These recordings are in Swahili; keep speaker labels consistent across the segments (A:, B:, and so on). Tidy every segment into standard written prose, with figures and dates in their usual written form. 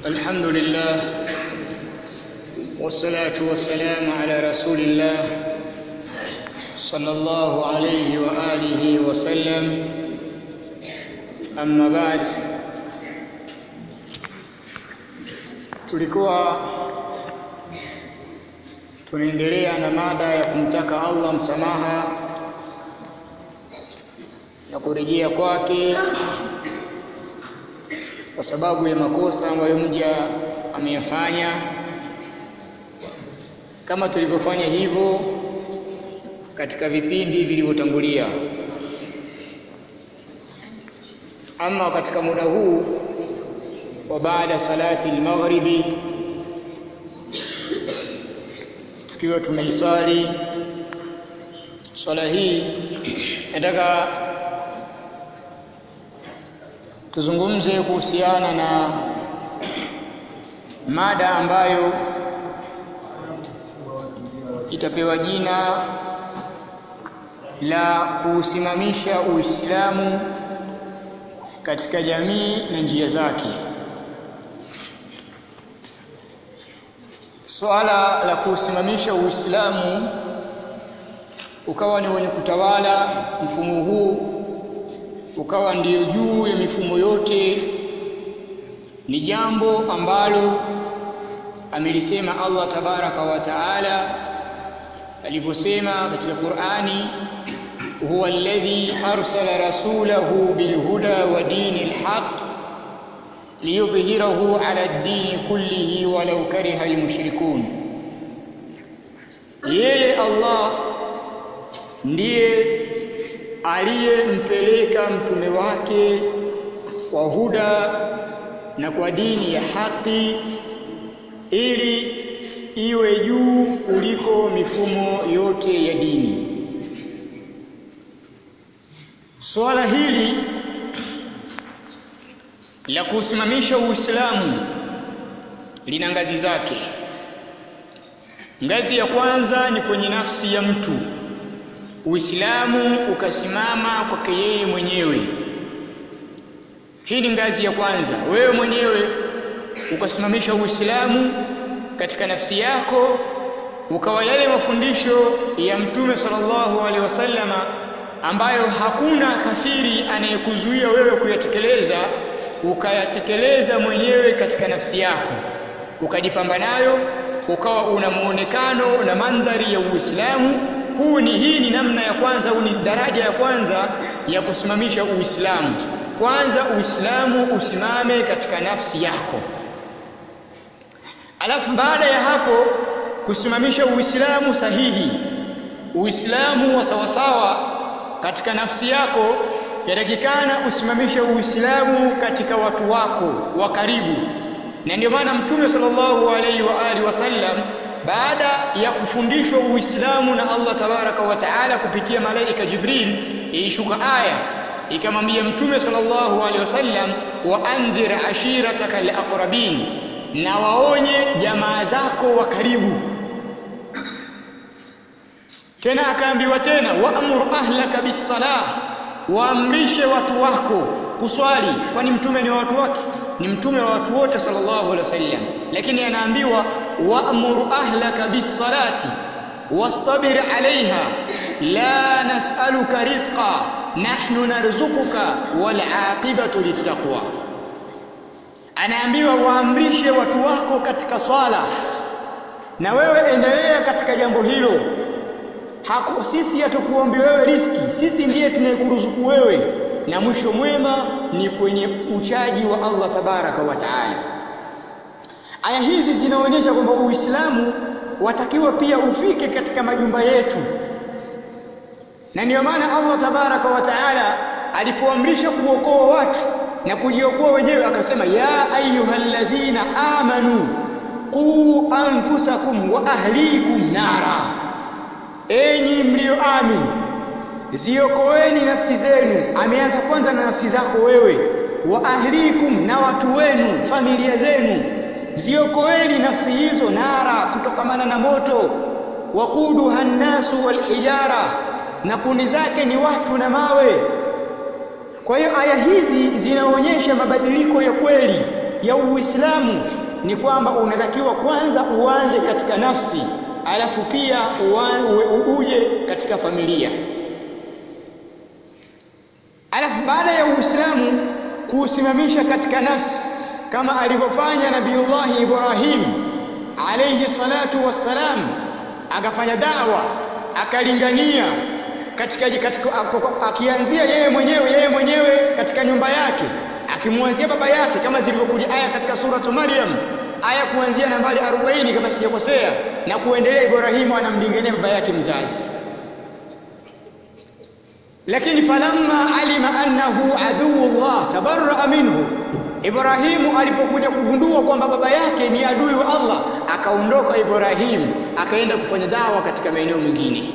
A: الحمد لله والصلاة والسلام على رسول الله صلى الله عليه وآله وسلم. أما بعد, tulikuwa tunaendelea na mada ya kumtaka Allah msamaha na kurejea kwake kwa sababu ya makosa ambayo mja ameyafanya, kama tulivyofanya hivyo katika vipindi vilivyotangulia. Ama katika muda huu wa baada salati al-maghribi, tukiwa tumeiswali swala hii, nataka tuzungumze kuhusiana na mada ambayo itapewa jina la kusimamisha Uislamu katika jamii na njia zake. Swala la kusimamisha Uislamu ukawa ni wenye kutawala, mfumo huu ukawa ndiyo juu ya mifumo yote, ni jambo ambalo amelisema Allah tabaraka wa taala aliposema katika Qur'ani, huwa alladhi arsala rasulahu bilhuda wa dinil haqq liyudhhirahu ala ad-din kullihi walau kariha almushrikun. Yeye Allah ndiye aliyempeleka mtume wake kwa huda na kwa dini ya haki ili iwe juu kuliko mifumo yote ya dini. Swala hili la kusimamisha Uislamu lina ngazi zake. Ngazi ya kwanza ni kwenye nafsi ya mtu, Uislamu ukasimama kwake yeye mwenyewe. Hii ni ngazi ya kwanza, wewe mwenyewe ukasimamisha Uislamu katika nafsi yako, ukawa yale mafundisho ya Mtume sallallahu alaihi wasallama ambayo hakuna kafiri anayekuzuia wewe kuyatekeleza, ukayatekeleza mwenyewe katika nafsi yako, ukajipamba nayo, ukawa una muonekano na mandhari ya Uislamu. Hii ni namna ya kwanza, ni daraja ya kwanza ya kusimamisha Uislamu. Kwanza Uislamu usimame katika nafsi yako. Alafu baada ya hapo kusimamisha Uislamu sahihi, Uislamu wa sawasawa katika nafsi yako, yatakikana usimamishe Uislamu katika watu wako wa karibu. Na ndio maana Mtume sallallahu alaihi wa alihi wasallam, baada ya kufundishwa Uislamu na Allah tabaraka wa taala kupitia malaika Jibril, ilishuka aya ikamwambia Mtume sallallahu alaihi wasallam, wa andhir ashirataka alaqrabin, na waonye jamaa zako wa karibu. Tena akaambiwa tena, wa'mur ahlaka bis-salah, waamrishe watu wako kuswali. Kwani mtume ni wa watu wake? Ni mtume wa watu wote sallallahu alaihi wasallam, lakini anaambiwa wa'mur ahlaka bis-salati wastabir 'alayha la nas'aluka rizqa nahnu narzuquka wal 'aqibatu littaqwa. Anaambiwa waamrishe watu wako katika swala, na wewe endelea katika jambo hilo. Sisi hatukuombi wewe riziki, sisi ndiye tunayekuruzuku wewe, na mwisho mwema ni kwenye uchaji wa Allah tabaraka wa taala. Aya hizi zinaonyesha kwamba Uislamu watakiwa pia ufike katika majumba yetu, na ndio maana Allah tabaraka wa taala alipoamrisha kuokoa watu na kujiokoa wenyewe akasema, ya ayyuhalladhina amanu qu anfusakum wa ahlikum nara, enyi mlioamini ziokoeni nafsi zenu. Ameanza kwanza na nafsi zako wewe, wa ahlikum, na watu wenu, familia zenu, ziokoeni nafsi hizo nara, kutokamana na moto. Waquduha an-nasu wal hijara, na kuni zake ni watu na mawe. Kwa hiyo aya hizi zinaonyesha mabadiliko ya kweli ya Uislamu ni kwamba unatakiwa kwanza uanze katika nafsi, alafu pia uje katika familia. Alafu baada ya Uislamu kuusimamisha katika nafsi kama alivyofanya Nabiiullah Ibrahim alayhi salatu wassalam, akafanya dawa, akalingania katika akianzia yeye mwenyewe katika nyumba yake, akimwanzia baba yake kama zilivyokuja aya katika suratu Maryam, aya kuanzia nambari 40 kama sijakosea, na kuendelea. Ibrahimu anamlingania baba yake mzazi. Lakini falamma alima annahu aduwullah tabarra minhu, Ibrahimu alipokuja kugundua kwamba baba yake ni adui wa Allah, akaondoka Ibrahimu akaenda kufanya dawa katika maeneo mengine.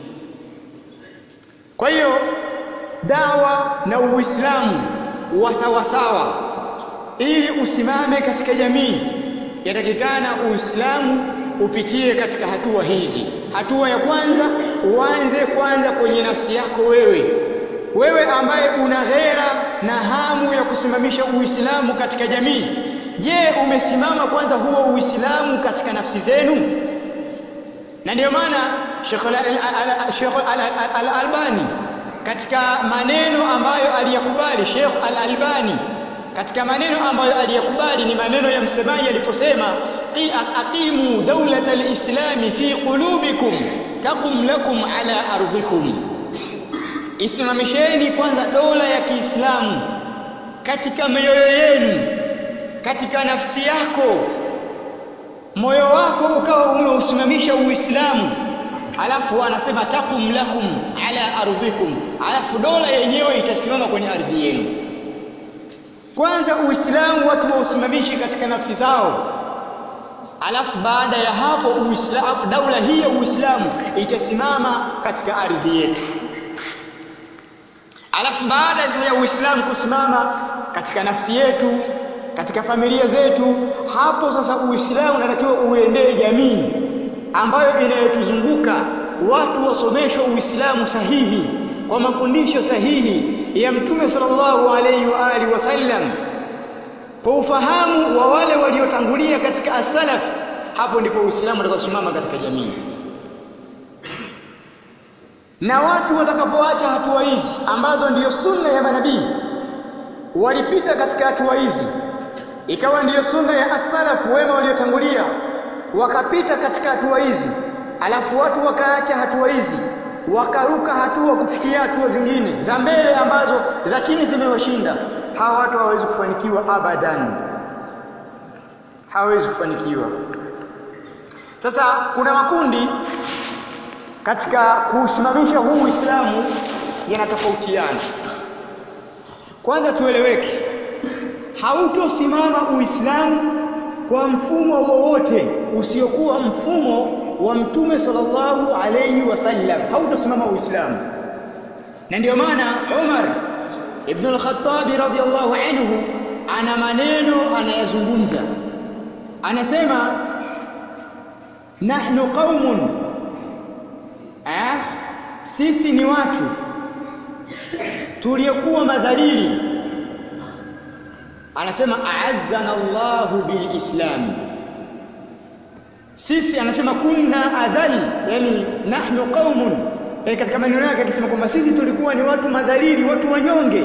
A: Kwa hiyo dawa na Uislamu wasawasawa, ili usimame katika jamii yatakikana Uislamu upitie katika hatua hizi. Hatua ya kwanza, uanze kwanza kwenye nafsi yako wewe ambaye una ghera na hamu ya kusimamisha Uislamu katika jamii. Je, umesimama kwanza huo Uislamu katika nafsi zenu? Na ndio maana Sheikh Al-Albani katika maneno ambayo aliyakubali, Sheikh Al-Albani katika maneno ambayo aliyakubali ni maneno ya msemaji aliposema, aqimu dawlata al-islami fi qulubikum taqum lakum ala ardhikum, isimamisheni kwanza dola ya Kiislamu katika mioyo yenu, katika nafsi yako, moyo wako ukawa umeusimamisha Uislamu, alafu anasema taqum lakum ala ardhikum, alafu dola yenyewe itasimama kwenye ardhi yenu. Kwanza Uislamu watu wausimamishe katika nafsi zao, alafu baada ya hapo Uislamu, daula hii ya Uislamu itasimama katika ardhi yetu. Alafu baada ya Uislamu kusimama katika nafsi yetu, katika familia zetu, hapo sasa Uislamu unatakiwa uendee jamii ambayo inayotuzunguka, watu wasomeshwe Uislamu sahihi kwa mafundisho sahihi ya Mtume sallallahu alayhi wa alihi wasallam, kwa ufahamu wa wale waliotangulia katika as-salaf. Hapo ndipo Uislamu utakaposimama katika jamii. Na watu watakapoacha hatua hizi ambazo ndiyo sunna ya manabii, walipita katika hatua hizi, ikawa ndiyo sunna ya as-salaf wema waliotangulia, wakapita katika hatua hizi, alafu watu wakaacha hatua hizi, wakaruka hatua kufikia hatua zingine za mbele ambazo za chini zimewashinda, hawa watu hawawezi kufanikiwa abadan, hawawezi kufanikiwa. Sasa kuna makundi katika kusimamisha huu Uislamu yanatofautiana. Kwanza tueleweke, hautosimama Uislamu kwa mfumo wowote usiokuwa mfumo wa Mtume sallallahu alayhi wasallam, hautosimama Uislamu. Na ndio maana Umar ibn al-Khattab radhiyallahu anhu ana maneno anayazungumza, anasema nahnu qaumun, sisi ni watu tuliokuwa madhalili. Anasema a'azzana Allahu bil Islam, sisi anasema kunna adhal, yani nahnu qaumun, yani katika maneno yake akisema kwamba sisi tulikuwa ni watu madhalili, watu wanyonge,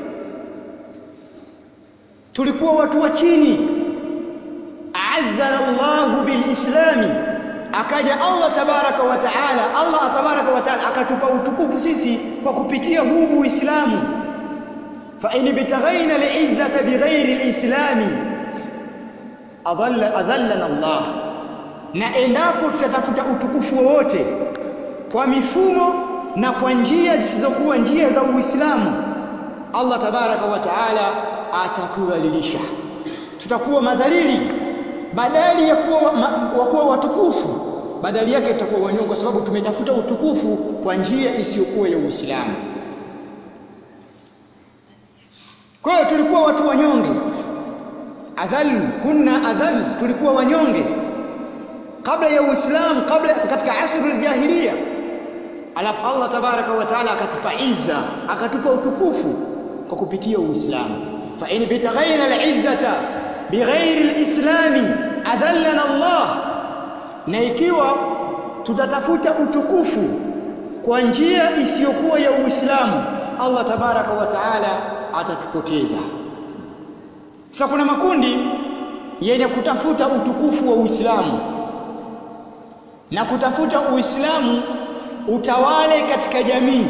A: tulikuwa watu wa chini. A'azzana Allahu bil Islam, akaja Allah tabaraka wa taala, Allah tabaraka wa taala akatupa utukufu sisi kwa kupitia huu Uislamu. Fa in bitaghaina al-izzata bighairi al-islami adhallana Allah, na endapo tutatafuta utukufu wowote kwa mifumo na kwa njia zisizokuwa njia za Uislamu, Allah tabaraka wa taala atatudhalilisha, tutakuwa madhalili. Badali ya kuwa watukufu, badali yake tutakuwa wanyonge, kwa sababu tumetafuta utukufu kwa njia isiyokuwa ya Uislamu. Kwa hiyo tulikuwa watu wanyonge, kunna adhal, tulikuwa wanyonge kabla ya Uislamu, kabla katika asrul jahiliya. Alafu Allah tabaraka wa taala akatupa izza, akatupa utukufu kwa kupitia Uislamu. Fa in bitaghaina al-izzata bighairi alislami adallana Allah, na ikiwa tutatafuta utukufu kwa njia isiyokuwa ya Uislamu, Allah tabaraka wa taala atatupoteza. Sasa kuna makundi yenye kutafuta utukufu wa Uislamu na kutafuta Uislamu utawale katika jamii,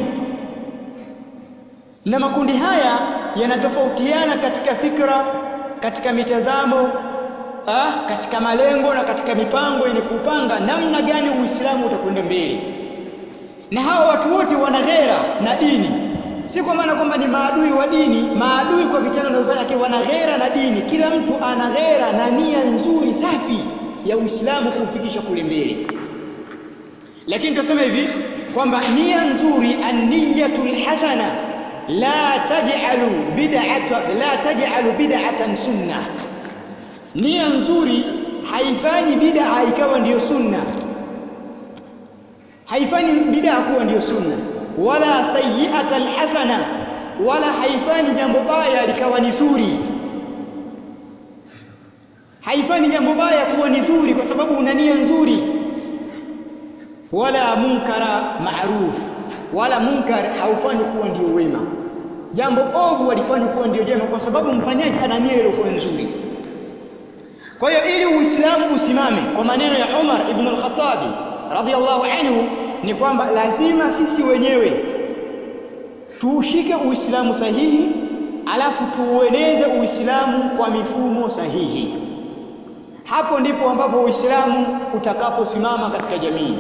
A: na makundi haya yanatofautiana katika fikra, katika mitazamo, katika malengo na katika mipango yenye kupanga namna gani Uislamu utakwenda mbele. Na hawa watu wote wana ghera na dini, si kwa maana kwamba ni maadui wa dini, maadui kwa vitendo wanavyofanya, lakini wana ghera na dini. Kila mtu ana ghera na nia nzuri safi ya Uislamu kuufikisha kule mbele. Lakini tuseme hivi kwamba nia nzuri, an-niyatul hasana la taj'alu bid'atan sunnah. Nia nzuri haifanyi bid'a ikawa ndiyo sunna, haifanyi bid'a kuwa ndiyo sunna, wala sayyi'atal hasana, wala haifanyi jambo baya likawa ni zuri. Haifanyi jambo baya kuwa ni zuri kwa sababu una nia nzuri. Wala munkara ma'ruf, wala munkar haufanyi kuwa ndiyo wema. Jambo ovu walifanya kuwa ndiyo jema kwa sababu mfanyaji ana nia ile kuwa nzuri. Kwa hiyo ili Uislamu usimame, kwa maneno ya Umar ibn al-Khattab radhiyallahu anhu, ni kwamba lazima sisi wenyewe tuushike Uislamu sahihi, alafu tuueneze Uislamu kwa mifumo sahihi. Hapo ndipo ambapo Uislamu utakaposimama katika jamii.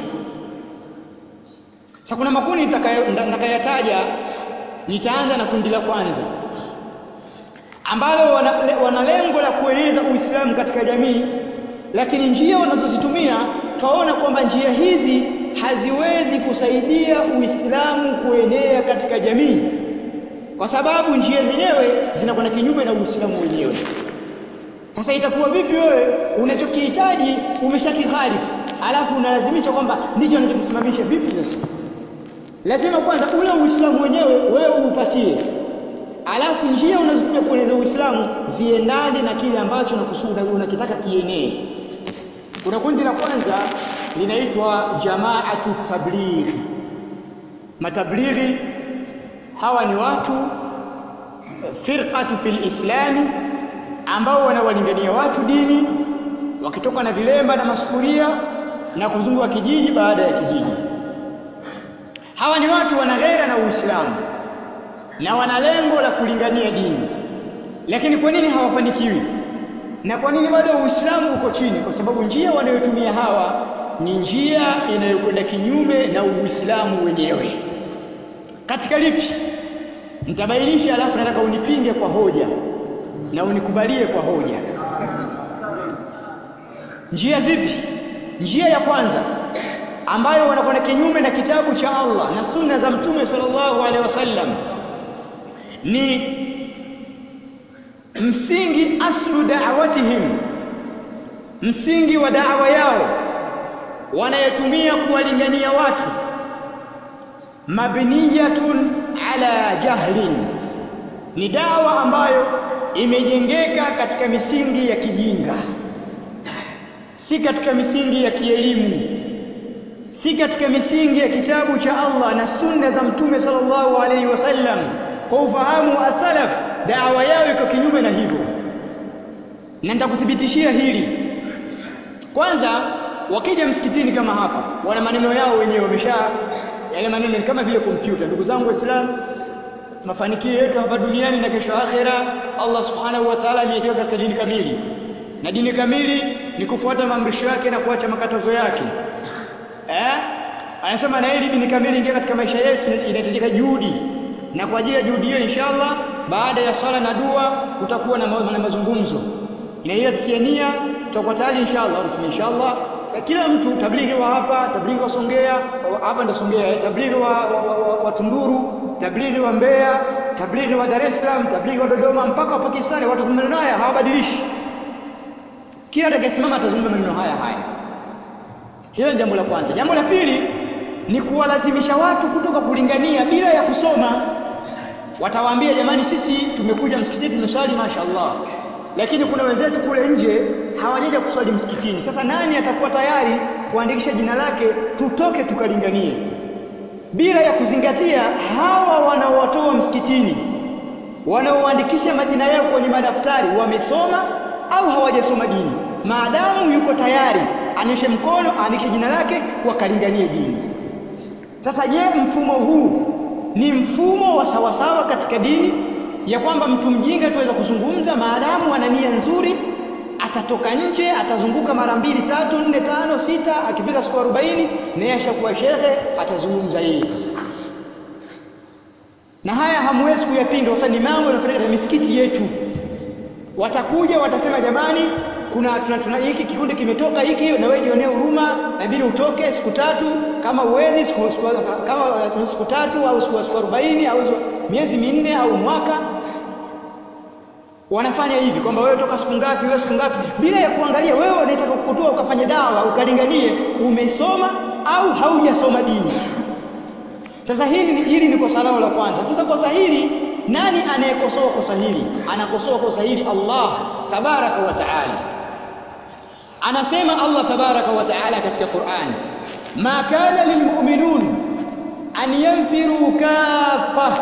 A: Sasa kuna makundi nitakayataja. Nitaanza na kundi la kwanza ambalo wana lengo la kueneza Uislamu katika jamii, lakini njia wanazozitumia twaona kwamba njia hizi haziwezi kusaidia Uislamu kuenea katika jamii, kwa sababu njia zenyewe zinakwenda kinyume na Uislamu wenyewe. Sasa itakuwa vipi wewe unachokihitaji umeshakikhalifu, alafu unalazimisha kwamba ndicho unachokisimamisha? Vipi sasa? Lazima kwanza ule Uislamu wenyewe wewe uupatie, alafu njia unazotumia kueneza Uislamu ziendane na kile ambacho unakitaka kienee. Kuna kundi la kwanza linaitwa Jamaatu Tablighi. Matablighi hawa ni watu firqatu fil Islami ambao wanawalingania watu dini, wakitoka na vilemba na masufuria na kuzunguka kijiji baada ya kijiji. Hawa ni watu wana ghera na Uislamu na wana lengo la kulingania dini. Lakini kwa nini hawafanikiwi? Na kwa nini bado Uislamu uko chini? Kwa sababu njia wanayotumia hawa ni njia inayokwenda kinyume na Uislamu wenyewe. Katika lipi? Nitabainisha, alafu nataka unipinge kwa hoja na unikubalie kwa hoja. Njia zipi? Njia ya kwanza ambayo wanakwenda kinyume na kitabu cha Allah na sunna za Mtume sallallahu alaihi wasallam ni msingi aslu da'watihim, msingi wa da'wa yao wanayotumia kuwalingania watu, mabniyatun ala jahlin, ni dawa ambayo imejengeka katika misingi ya kijinga, si katika misingi ya kielimu, si katika misingi ya kitabu cha Allah na sunna za Mtume sallallahu alaihi wasallam. Kwa ufahamu wa salaf, dawa yao iko kinyume na hivyo, na nitakuthibitishia hili. Kwanza, wakija msikitini kama hapa, wana maneno yao wenyewe, yale maneno ni kama vile kompyuta. Ndugu zangu Waislamu, mafanikio yetu hapa duniani na kesho akhera, Allah subhanahu wa ta'ala ametuweka katika dini kamili, na dini kamili ni kufuata maamrisho yake na kuacha makatazo yake. Anasema na hili dini kamili ingia katika maisha yetu, inahitajika juhudi, na kwa ajili ya juhudi hiyo inshallah baada ya swala na dua kutakuwa na mazungumzo. Inahitajika tusiania, tutakuwa tayari inshallah, rasmi inshallah. Kila mtu, tablighi wa hapa, tablighi wa Songea, hapa ndo Songea, tablighi wa Tunduru, tablighi wa Mbeya, tablighi wa Dar es Salaam, tablighi wa Dodoma, mpaka wa Pakistani, watu maneno haya hawabadilishi. Kila atakayesimama atazungumza maneno haya. Hilo ni jambo la kwanza. Jambo la pili ni kuwalazimisha watu kutoka kulingania bila ya kusoma. Watawaambia jamani, sisi tumekuja msikitini tumeswali mashaallah, lakini kuna wenzetu kule nje hawajaja kuswali msikitini. Sasa nani atakuwa tayari kuandikisha jina lake tutoke tukalinganie, bila ya kuzingatia hawa wanaowatoa msikitini, wanaoandikisha majina yao kwenye madaftari wamesoma au hawajasoma dini? Maadamu yuko tayari anyoshe mkono aandikishe jina lake wakalinganie dini. Sasa je, mfumo huu ni mfumo wa sawasawa katika dini, ya kwamba mtu mjinga tuweza kuzungumza maadamu ana nia nzuri, atatoka nje atazunguka mara 2 3 4 5 6, akifika siku 40 naye ashakuwa shekhe, atazungumza yeye sasa? Na haya hamwezi kuyapinga, kwa sababu ni mambo yanafanyika katika misikiti yetu. Watakuja watasema, jamani, tuna hiki kikundi kimetoka hiki, na wewe jionee huruma, inabidi utoke siku 3, kama uwezi kama siku 3 au siku 40 au miezi 4 au mwaka. Wanafanya hivi kwamba wewe toka siku ngapi, wewe siku ngapi, bila ya kuangalia wewe unataka kukutoa ukafanye dawa ukalinganie umesoma au haujasoma dini. Sasa hili ni kosa lao la kwanza. Sasa kosa hili, nani anayekosoa kosa hili? Anakosoa kosa hili Allah tabaraka wa taala. Anasema Allah tabaraka wa taala katika Qur'an, ma kana lilmu'minun an yanfiru kaffa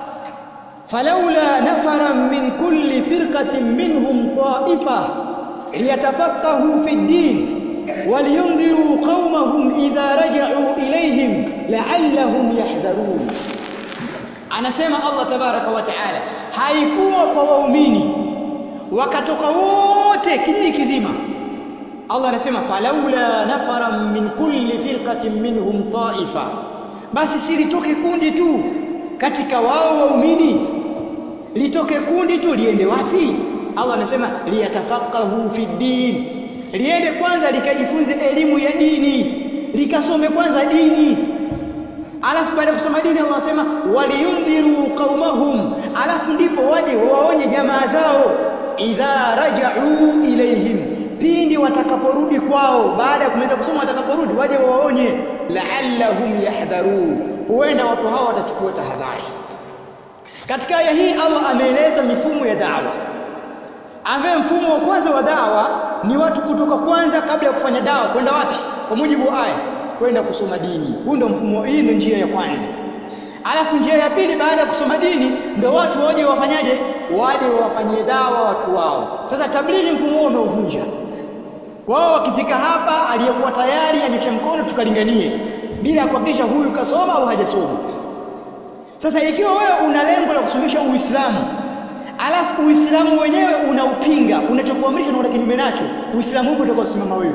A: falawla nafaran min kulli firqatin minhum ta'ifa liyatafaqahu fi ddin waliyundhiru qaumahum idha raja'u ilayhim la'allahum yahdharun. Anasema Allah tabaraka wa taala, haikuwa kwa waumini wakatoka wote kijiji kizima. Allah anasema falaula nafaran min kulli firqatin minhum ta'ifa, basi si litoke kundi tu katika wao waumini, litoke kundi tu. Liende wapi? Allah anasema liyatafaqahu fi ddin, liende kwanza likajifunze elimu ya dini, likasome kwanza dini, alafu baada ya kusoma dini Allah anasema waliyundhiru qaumahum, alafu ndipo waje waonye jamaa zao, idha raja'u ilayhim, pindi watakaporudi kwao, baada ya kumaliza kusoma watakaporudi waje waonye, la'allahum yahdharun, huenda watu hao watachukua tahadhari. Katika aya hii Allah ameeleza mifumo ya da'wa, ambaye mfumo wa kwanza wa da'wa ni watu kutoka kwanza kabla ya kufanya da'wa kwenda wapi? Kwa mujibu wa aya, kwenda kusoma dini. Huu ndio mfumo, hii ndio njia ya kwanza. Alafu njia ya pili, baada ya kusoma dini ndio watu waje wafanyaje? Waje wafanyie dawa watu wao. Sasa tablighi mfumo huo umeuvunja. Wao wakifika hapa, aliyekuwa tayari anyoshe mkono tukalinganie, bila kuhakikisha huyu kasoma au hajasoma. Sasa ikiwa wewe una lengo la kusomesha Uislamu, alafu Uislamu wenyewe unaupinga, unachokuamrisha na una kinyume nacho, Uislamu huko utakosimama wewe.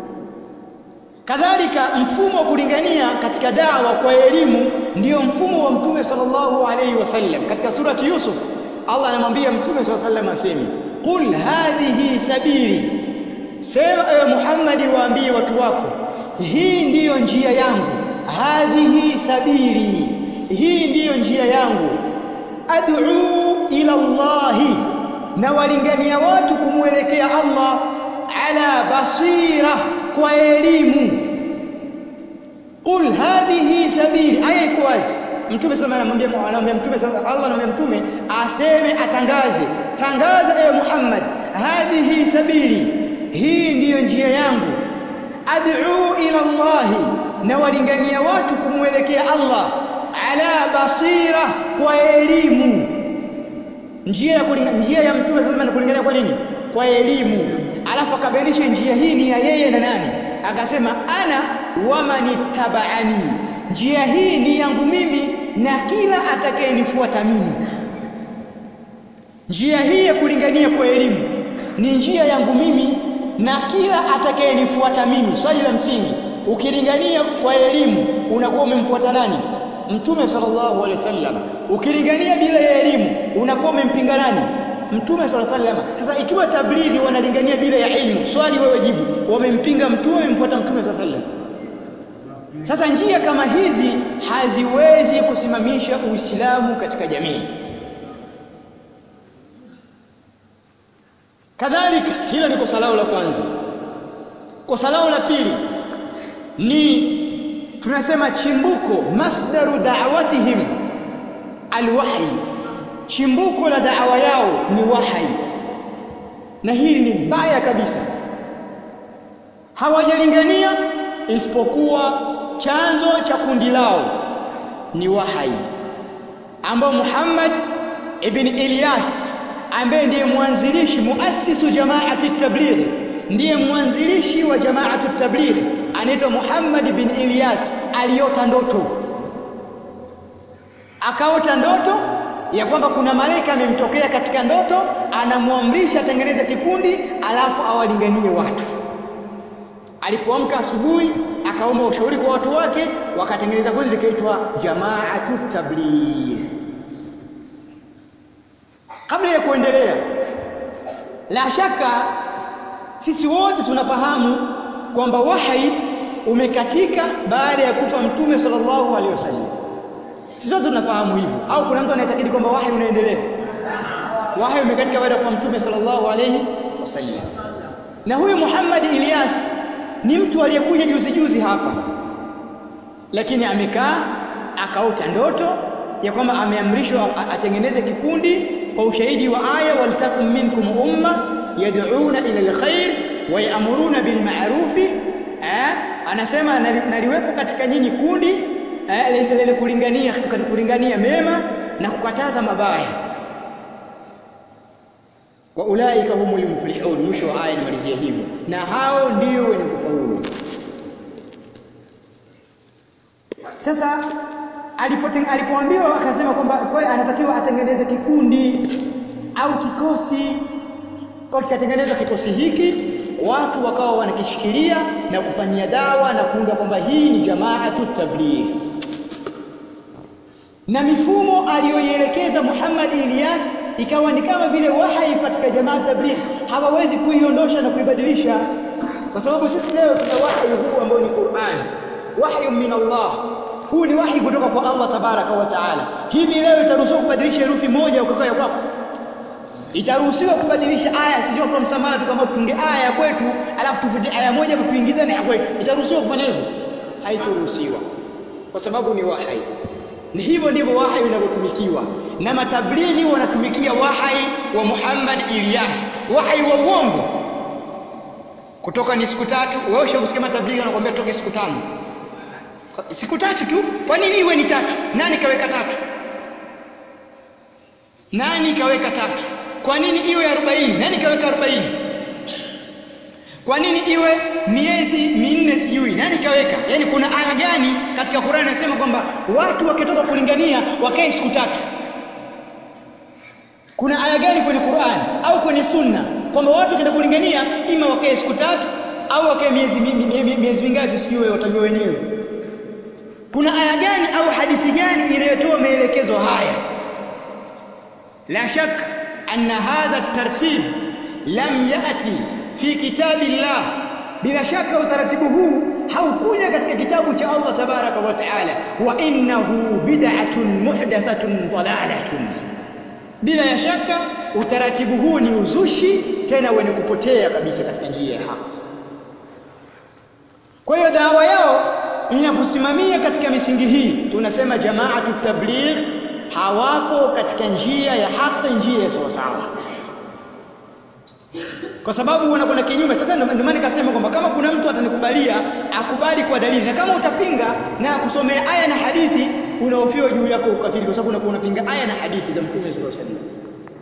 A: Kadhalika mfumo wa kulingania katika dawa kwa elimu ndio mfumo wa Mtume sallallahu alaihi wasallam. Katika surati Yusuf Allah anamwambia Mtume sallallahu alaihi wasallam aseme, qul hadhihi sabili, sema ewe Muhammad waambie watu wako, hii ndiyo njia yangu. Hadhihi sabili, hii ndiyo njia yangu. Ad'u ila Allahi, na walingania watu kumwelekea Allah. Ala basira, kwa elimu. Qul hadhihi sabili, aya iko wazi. Mtume sema anamwambia Mtume, Allah anamwambia Mtume aseme, atangaze, tangaza ewe Muhammad, hadhihi sabili, hii ndiyo njia yangu. Ad'u ila Allahi, na walingania watu kumwelekea Allah. Ala basira, kwa elimu. Njia ya Mtume sasa ni kulingania kwa nini? Kwa elimu. Alafu akabainisha njia hii ni ya yeye na nani, akasema ana wa manittaba'ani, njia hii ni yangu mimi na kila atakayenifuata mimi. Njia hii ya kulingania kwa elimu ni njia yangu mimi na kila atakayenifuata mimi. Swali la msingi, ukilingania kwa elimu unakuwa umemfuata nani? Mtume sallallahu alaihi wasallam. Ukilingania bila ya elimu unakuwa umempinga nani? Mtume sallallahu alaihi wasallam. Sasa ikiwa tablighi wanalingania bila ya ilmu, swali wewe jibu, wamempinga mtume, wamemfuata Mtume sallallahu alaihi wasallam. Sasa njia kama hizi haziwezi kusimamisha Uislamu katika jamii. Kadhalika hilo ni kosa lao la kwanza. Kosa lao la pili ni tunasema chimbuko, masdaru da'watihim alwahy. Chimbuko la da'wa yao ni wahi. na hili ni baya kabisa. Hawajalingania isipokuwa chanzo cha kundi lao ni wahai ambao Muhammad ibn Ilyas ambaye ndiye mwanzilishi muassisu jamaati tabligh, ndiye mwanzilishi wa jamaatu tabligh, anaitwa Muhammad ibn Ilyas. Aliota ndoto, akaota ndoto ya kwamba kuna malaika amemtokea katika ndoto, anamwamrisha atengeneze kikundi alafu awalinganie watu. Alipoamka asubuhi akaomba ushauri kwa watu wake, wakatengeneza kundi likaitwa jamaatu tabligh. Kabla ya kuendelea, la shaka sisi wote tunafahamu kwamba wahi umekatika baada ya kufa Mtume sallallahu alaihi wasallam. Sisi wote tunafahamu hivyo, au kuna mtu anayetakidi kwamba wahi unaendelea? Wahi umekatika baada ya kufa Mtume sallallahu alaihi wasallam. Na huyu Muhammad Ilyas ni mtu aliyekuja juzi hapa, lakini amekaa akaota ndoto ya kwamba ameamrishwa atengeneze kikundi kwa ushahidi wa aya, waltakum minkum umma yad'una ila alkhair wa ya'muruna bil ma'ruf. Anasema naliwepo katika nyinyi kundi lenye kulingania mema na kukataza mabaya. Wa ulaika humul muflihun, mwisho wa aya inamalizia hivyo, na hao ndio wenye kufaulu. Sasa alipoambiwa akasema kwamba kwa anatakiwa atengeneze kikundi au kikosi. Kwa kikatengenezwa kikosi hiki, watu wakawa wanakishikilia na kufanyia dawa na kuunda kwamba hii ni jamaatu tabligh. Na mifumo aliyoielekeza Muhammad Ilyas ikawa ni kama vile wahi katika jamaatu tabligh, hawawezi kuiondosha na kuibadilisha, kwa sababu sisi leo tuna wahi huu ambao ni Qur'an, wahi min Allah. Huu ni wahi kutoka kwa Allah tabaraka wa taala. Hivi leo itaruhusiwa kubadilisha herufi moja ukakaa kwako? Itaruhusiwa kubadilisha aya? Sisi watu wa msambara tukamba tutunge aya ya kwetu alafu tufute aya moja hapo tuingize na ya kwetu, itaruhusiwa kufanya hivyo? Haitaruhusiwa, kwa sababu ni wahi. Ni hivyo ndivyo wahi unavyotumikiwa, na matablighi wanatumikia wahi wa Muhammad Ilyas, wahi wa uongo. Kutoka ni siku 3, wewe ushakusikia matablighi wanakuambia toke siku 5. Siku 3 tu? Kwa nini iwe ni 3? Nani kaweka 3? Nani kaweka 3? Kwa nini iwe 40? Nani kaweka 40? Kwa nini iwe miezi 4 sijui? Nani kaweka? Yaani kuna aya gani katika Qur'an inasema kwamba watu wakitoka kulingania wakae siku 3? Kuna aya gani kwenye Qur'an au kwenye Sunna kwamba watu wakitoka kulingania ima wakae siku 3 au wakae miezi mingapi sijui, wewe utajua wenyewe. Kuna aya gani au hadithi gani inayotoa maelekezo haya? La shak anna hadha at-tartib lam yati fi kitabillah, bila shaka utaratibu huu haukuja katika kitabu cha Allah tabaraka wa taala. Wa innahu bid'atun muhdathatun dalalatun, bila ya shaka utaratibu huu ni uzushi tena wenye kupotea kabisa katika njia ya haki. Kwa hiyo dawa yao inaposimamia katika misingi hii, tunasema jamaatu tabligh hawapo katika njia ya haki, njia ya sawa sawa, kwa sababu wanakwenda kinyume. Sasa ndio maana nikasema kwamba kama kuna mtu atanikubalia akubali kwa dalili, na kama utapinga na kusomea aya na hadithi, unaofiwa juu yako ukafiri, kwa sababu unakuwa unapinga aya na hadithi za Mtume sallallahu alaihi wasallam.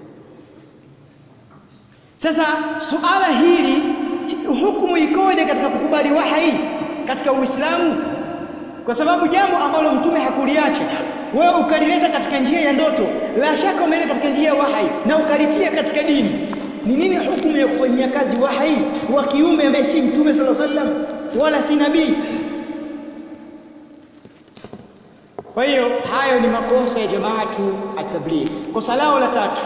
A: Sasa suala hili, hukumu ikoje katika kukubali wahi katika Uislamu? Kwa sababu jambo ambalo Mtume hakuliacha wewe ukalileta katika njia ya ndoto, la shaka umeleta katika njia ya wahi na ukalitia katika dini. Ni nini hukumu ya kufanyia kazi wahi wa kiume ambaye si Mtume sallallahu alaihi wasallam wala si nabii? Kwa hiyo hayo ni makosa ya jamaatu at-tabligh. Kosa lao la 3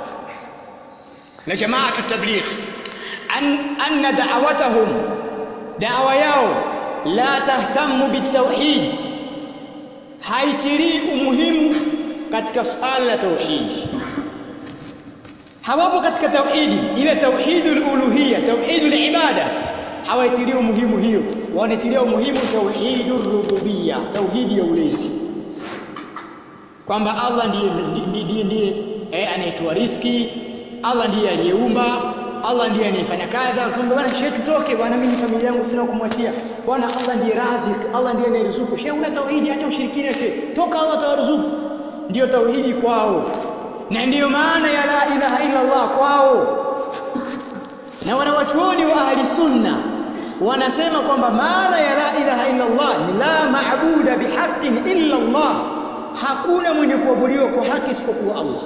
A: la jamaatu at-tabligh, anna da'watahum, da'wa yao, la tahtamu bitauhid, haitilii umuhimu katika suala la tauhidi. Hawapo katika tauhidi ile tauhidul uluhiyya, tauhidul ibada, hawaitilii umuhimu hiyo. Wanatilia umuhimu tauhidur rububiyya, tauhidi ya ulezi, kwamba Allah ndiye anayetoa riziki, Allah ndiye aliyeumba, Allah ndiye anayefanya kadha. Tumbe bwana shehe tutoke bwana, mimi familia yangu sina kumwachia. Bwana Allah ndiye razik, Allah ndiye anayeruzuku. Shehe una tauhidi, acha ushirikina shehe. Toka Allah atawaruzuku. Ndio tauhidi kwao. Na ndiyo maana ya la ilaha illa Allah kwao. Na wanawachuoni wa ahli sunna wanasema kwamba maana ya la ilaha illa Allah ni la maabuda bihaqqin illa Allah, hakuna mwenye kuabudiwa kwa haki isipokuwa Allah.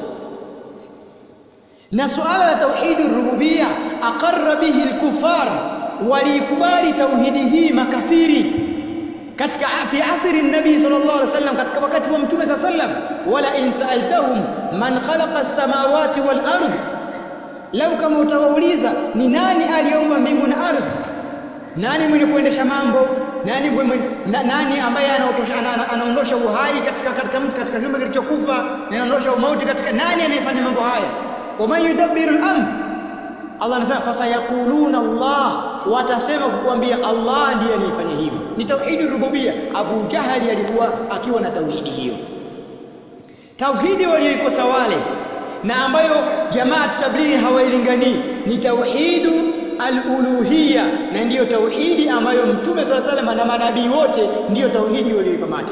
A: Na suala la tauhid ar-rububiyya aqarra bihi al-kuffar, walikubali tauhidi hii makafiri katika fi asri an-nabi sallallahu alaihi wasallam, katika wakati wa mtume sallallahu alaihi wasallam. Wala in sa'altahum man khalaqa as-samawati wal ardh, lau kama utawauliza ni nani aliumba mbingu na ardhi, nani mwenye kuendesha mambo, nani ambaye anaondosha uhai katika viumbe kilichokufa na anaondosha mauti katika, nani anayefanya mambo haya? Waman yudabbiru al-amr, Allah anasema fasayaquluna Allah, watasema kukuambia Allah ndiye anayefanya hivyo. Ni tauhidi rububiyya. Abu Jahali alikuwa akiwa na tauhidi hiyo, tauhidi walioikosa wale na ambayo jamaa tablighi hawailinganii ni tauhidu al-uluhiyya, na ndiyo tauhidi ambayo mtume sallallahu alaihi wasallam na manabii wote ndiyo tauhidi walioikamata.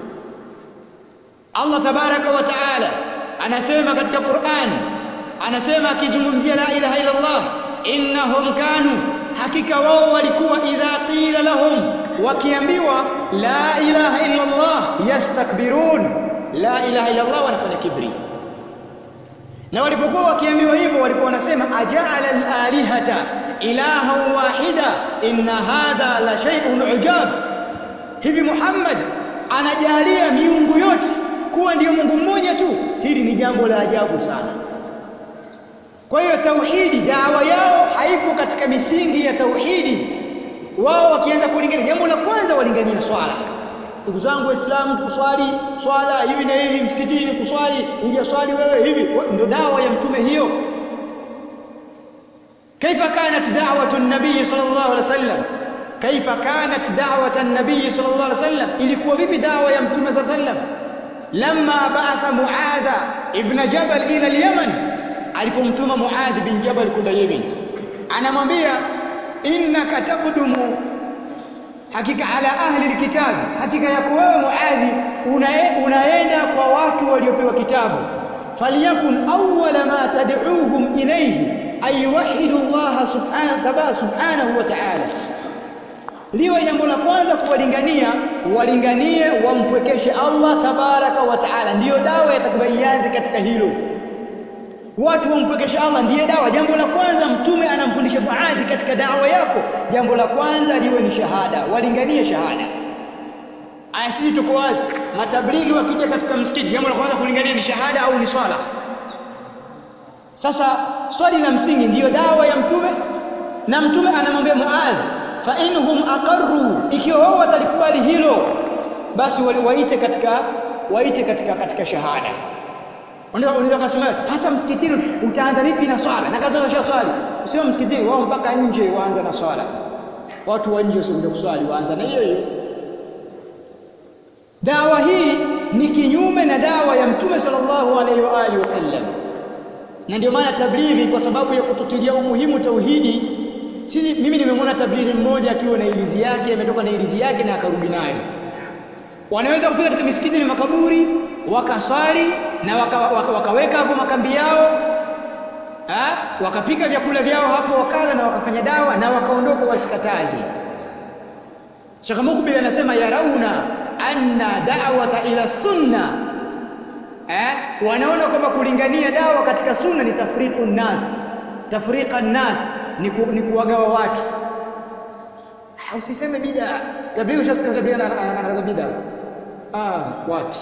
A: Allah tabaraka wa taala anasema katika Qur'an, anasema akizungumzia la ilaha illa Allah, innahum kanu, hakika wao walikuwa idha qila lahum, wakiambiwa la ilaha illa Allah yastakbirun, la ilaha illa Allah wanafanya kibri. Na walipokuwa wakiambiwa hivyo walikuwa wanasema aja'ala al-alihata ilahan wahida inna hadha la shay'un ujab, hivi Muhammad anajalia miungu yote kuwa ndio Mungu mmoja tu, hili ni jambo la ajabu sana. Kwa hiyo tauhidi, dawa yao haipo katika misingi ya tauhidi. Wao wakianza kulingania, jambo la kwanza walingania swala. Ndugu zangu Waislamu, kuswali swala hivi na hivi msikitini, kuswali hujaswali wewe hivi, ndio dawa ya mtume hiyo. Kaifa kanat da'watu an-nabiy sallallahu alaihi wasallam, kaifa kanat da'watu an-nabiy sallallahu alaihi wasallam, ilikuwa vipi dawa ya mtume sallallahu alaihi wasallam? Lamma ba'atha Muadha ibn Jabal ila al-Yaman, alipomtuma Muadh bin Jabal kwenda Yemen, anamwambia innaka taqdumu, hakika ala ahli alkitabi, hakika yako wewe Muadhi unaenda kwa watu waliopewa kitabu. Falyakun awwala ma tad'uuhum ilayhi ay yuwahhidu Allah subhanahu wa ta'ala, liwe jambo la kwanza kuwalingania, walinganie wampwekeshe Allah tabaraka wa ta'ala. Ndiyo dawa yatakayoianza katika hilo, watu wampwekeshe Allah, ndiye dawa. Jambo la kwanza mtume anamfundisha Muadhi katika dawa yako, jambo la kwanza liwe ni shahada, walinganie shahada. Aya, sisi tuko wazi, matablighi wakija katika msikiti, jambo la kwanza kulingania ni shahada au ni swala. Sasa swali la msingi ndiyo dawa ya mtume, na mtume anamwambia Muadh, fa inhum aqarru, ikiwa wao watalikubali hilo, basi waite katika shahada. Unaweza kusema hasa msikitini utaanza vipi na swala? Na kadhalika swali sio msikitini, wao mpaka nje waanza na swala. Watu wa nje sio kuswali, waanza na hiyo hiyo. Dawa hii ni kinyume na dawa ya mtume sallallahu alaihi wa alihi wasallam. Na ndio maana tablighi, kwa sababu ya kututilia umuhimu tauhidi, mimi nimemwona tablighi mmoja akiwa na ilizi yake, ametoka na ilizi yake na akarudi nayo. Wanaweza kufika katika misikiti na makaburi wakaswali na wakaweka hapo makambi yao, wakapika vyakula vyao hapo wakala na wakafanya dawa na wakaondoka, wasikatazi. Sheikh Mukbil anasema yarauna anna da'wata ila sunna, wanaona kwamba kulingania dawa katika sunna ni tafriqan nas, ni kuwagawa watu. Usiseme bid'a, tablighi ushasikia tablighi ana bid'a. Wapi?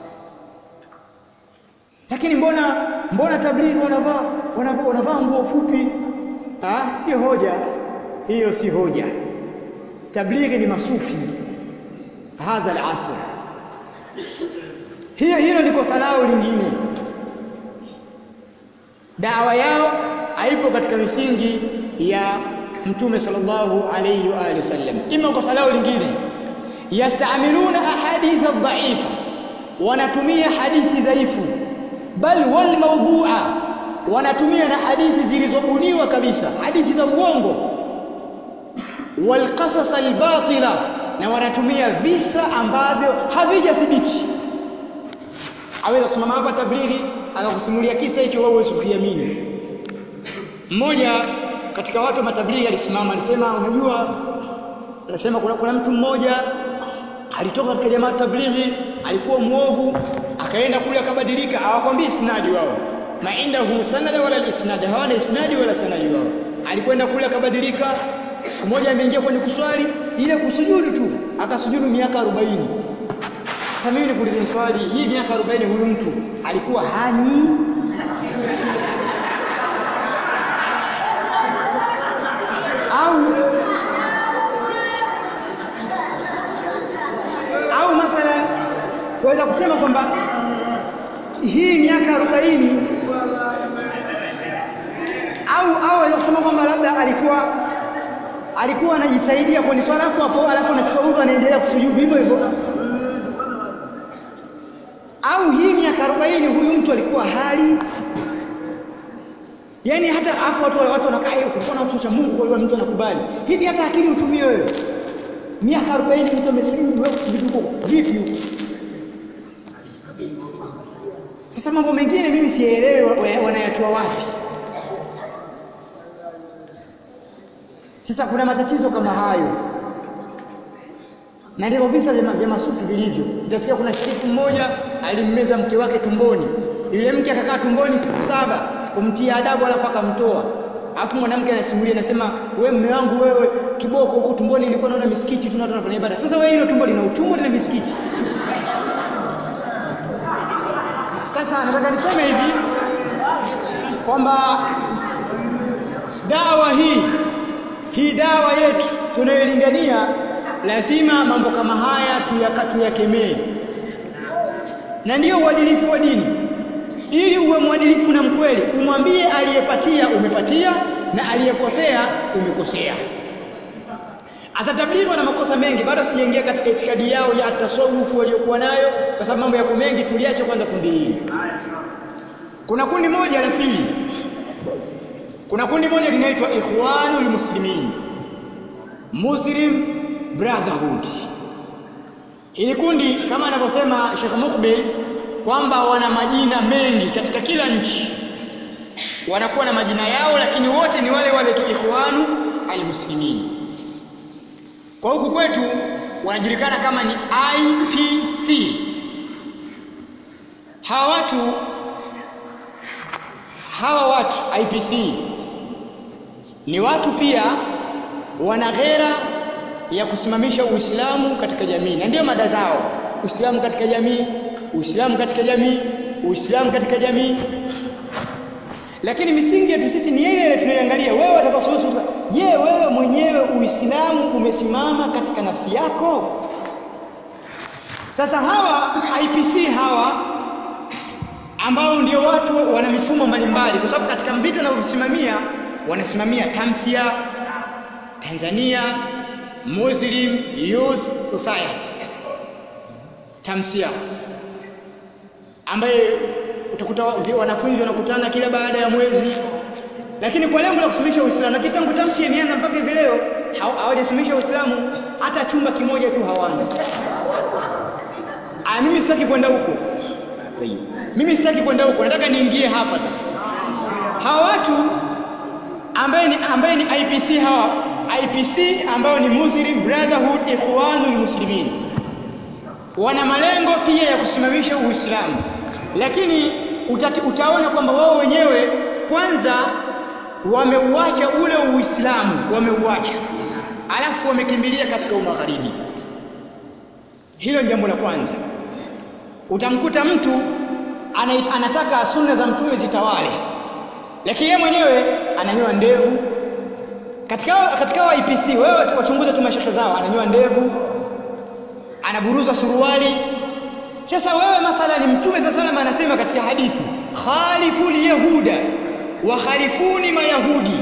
A: Lakini mbona tablighi wanavaa nguo fupi? Si hoja hiyo, si hoja. Tablighi ni masufi hadha al-asr. Hilo ndiko salao lingine. Dawa yao haipo katika misingi ya mtume sallallahu alayhi wa alihi wasallam. Ima kwa salao lingine, yastamiluna ahadith ad-dha'ifa, wanatumia hadithi dhaifu, bal wal mawdu'a, wanatumia na hadithi zilizobuniwa kabisa, hadithi za uongo, wal qasas al batila, na wanatumia visa ambavyo havijathibiti. Aweza kusimama hapa tablighi akakusimulia kisa hicho, wewe huwezi kukiamini. Mmoja katika watu wa matablighi alisimama, alisema unajua, anasema kuna mtu mmoja alitoka katika jamaa tablighi, alikuwa muovu, akaenda kule akabadilika. Hawakwambii isnadi wao, maindahum sanada wala isnad, hawana isnadi wala sanadi wao. Alikwenda kule akabadilika. Siku moja ameingia kwenye kuswali, ile kusujudu tu akasujudu miaka 40. Sasa mimi nikuulize swali, hii miaka 40 huyu mtu alikuwa hani? Au mathalan tuweza kusema kwamba hii miaka 40 au waweza kusema kwamba labda alikuwa anajisaidia kwenye swala hapo alafu anachukua udhu anaendelea kusujudu hivyo hivyo. Au hii miaka 40 huyu mtu alikuwa hali, yani hata afu watu wanakaa hiyo kuona watu wa Mungu kwa mtu anakubali hivi, hata akili utumie wewe. Miaka 40 mtu amesujudu, wewe kusujudu huko vipi huko? Sasa mambo mengine mimi sielewi wanayatoa wapi. Sasa kuna matatizo kama hayo, na ndio visa vya masufi vilivyo. Utasikia kuna sharifu mmoja alimmeza mke wake tumboni, yule mke akakaa tumboni siku 7 kumtia adabu, alafu akamtoa. Alafu mwanamke anasimulia, anasema wewe mume wangu, wewe kiboko huko tumboni nilikuwa naona misikiti tunafanya ibada. Sasa wewe hilo tumbo lina utumbo na misikiti. Sasa nataka niseme hivi kwamba dawa hii dawa yetu tunayolingania, lazima mambo kama haya tuyakemee, na ndio uadilifu wa dini. Ili uwe mwadilifu na mkweli, umwambie aliyepatia umepatia na aliyekosea umekosea. Asa tablighi wana makosa mengi, bado sijaingia katika itikadi yao ya tasawufu waliokuwa nayo, kwa sababu mambo yako mengi, tuliache kwanza kundi hili. Kuna kundi moja la pili, kuna kundi moja linaitwa Ikhwanul Muslimin, Muslim Brotherhood. Hili kundi kama anavyosema Sheikh Muqbil kwamba wana majina mengi katika kila nchi, wanakuwa na majina yao, lakini wote ni wale wale tu, Ikhwanu al-Muslimin. Kwa huku kwetu wanajulikana kama ni IPC. Hawa watu IPC ni watu pia wana ghera ya kusimamisha Uislamu katika jamii, na ndio mada zao: Uislamu katika jamii, Uislamu katika jamii, Uislamu katika jamii. Lakini misingi yetu sisi ni ile ile tunayoangalia. Wewe utakasoma, je, wewe mwenyewe Uislamu umesimama katika nafsi yako? Sasa hawa IPC hawa ambao ndio watu wana mifumo mbalimbali, kwa sababu katika vitu wanavyosimamia, wanasimamia Tamsia, Tanzania Muslim Youth Society, Tamsia, ambaye utakuta wanafunzi wanakutana kila baada ya mwezi, lakini kwa lengo la kusimamisha Uislamu. Na tangu Tamsia imeanza mpaka hivi leo hawajasimamisha Uislamu, hata chumba kimoja tu hawana. Mimi sitaki kwenda huko. Mimi sitaki kwenda huko, nataka niingie hapa sasa. Hawa watu ambaye ni IPC, hawa IPC ambao ni Muslim Brotherhood Ikhwanul Muslimin, wana malengo pia ya kusimamisha Uislamu, lakini utaona kwamba wao wenyewe kwanza wameuacha ule Uislamu, wameuacha, alafu wamekimbilia katika umagharibi. Hilo ni jambo la kwanza. Utamkuta mtu anataka sunna za mtume zitawale, lakini yeye mwenyewe ananyoa ndevu. Katika wa IPC, wewe wachunguze tu mashaka zao, ananyoa ndevu, anaburuza suruali. Sasa wewe mathalan, mtume sallallahu alayhi anasema katika hadithi, khaliful yahuda wa khalifuni mayahudi,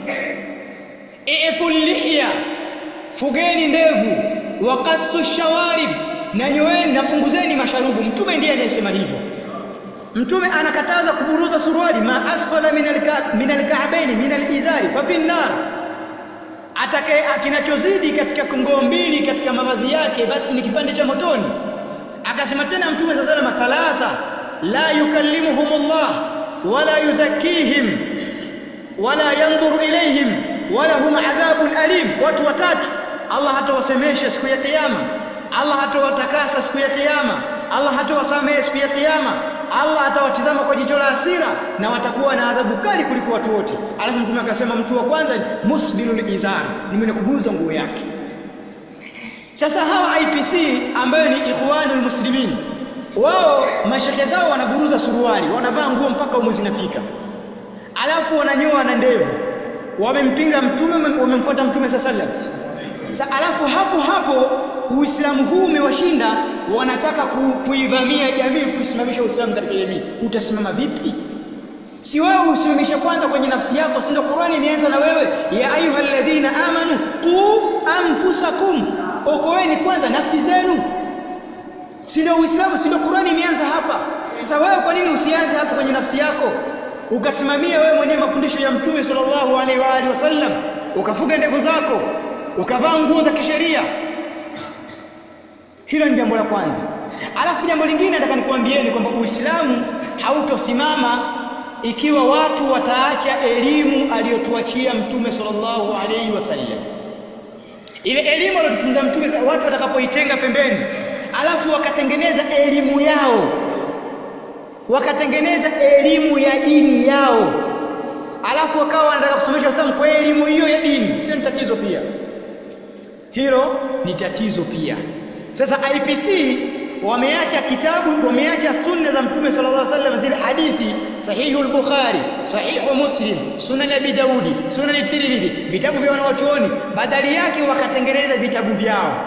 A: iful lihya, fugeni ndevu, wa qassu shawarib, na nyoeni na punguzeni masharubu. Mtume ndiye anayesema hivyo. Mtume anakataza kuburuza suruali, ma asfala min al-ka'bayn min al-izari fa fi an-nar, atakaye kinachozidi katika kongoo mbili katika mavazi yake basi ni kipande cha motoni. Akasema tena Mtume sallallahu alayhi wasallam, thalatha la yukallimuhumullah wala yuzakkihim wala yanzuru ilayhim wala hum adhabun alim. Watu watatu Allah hatawasemesha siku ya kiyama, Allah hatawatakasa siku ya kiyama, Allah hatawasamehe siku ya kiyama, Allah atawatizama kwa jicho la hasira na watakuwa na adhabu kali kuliko watu wote. Alafu Mtume akasema mtu wa kwanza musbilul izar, ni mwenye kuburuza nguo yake. Sasa hawa IPC ambayo ni Ikhwanul Muslimin, wao mashehe zao wanaburuza suruali, wanavaa nguo mpaka umu zinafika, alafu wananyoa na ndevu. Wamempinga Mtume, wamemfuata Mtume sallallahu alayhi wasallam. Alafu hapo Uislamu huu umewashinda, wanataka kuivamia jamii, kuisimamisha Uislamu katika jamii. Utasimama vipi? Si wewe usimamishe kwanza kwenye nafsi yako? Si ndio Qur'ani imeanza na wewe, ya ayyuhalladhina amanu qu anfusakum, okoeni kwanza nafsi zenu. Si ndio Uislamu? Si ndio Qur'ani imeanza hapa? Sasa wewe kwa nini usianze hapo kwenye nafsi yako, ukasimamia wewe mwenyewe mafundisho ya Mtume sallallahu alaihi wa alihi wasallam, ukafuga ndevu zako, ukavaa nguo za kisheria? Hilo ni jambo la kwanza. Alafu jambo lingine nataka nikuambieni kwamba Uislamu hautosimama ikiwa watu wataacha elimu aliyotuachia Mtume sallallahu alaihi wasallam. Ile elimu aliyotufunza Mtume, watu watakapoitenga pembeni, alafu wakatengeneza elimu yao, wakatengeneza elimu ya dini yao, alafu wakawa wanataka kusomesha Uislamu kwa elimu hiyo ya dini, hilo ni tatizo pia. Hilo ni tatizo pia. Sasa IPC wameacha kitabu, wameacha sunna za Mtume sallallahu alaihi wasallam, zile hadithi sahihu al-Bukhari, sahihu Muslim, sunan Abi Daudi, sunan Tirmidhi, vitabu vya wanawachuoni, badali yake wakatengeneza vitabu vyao.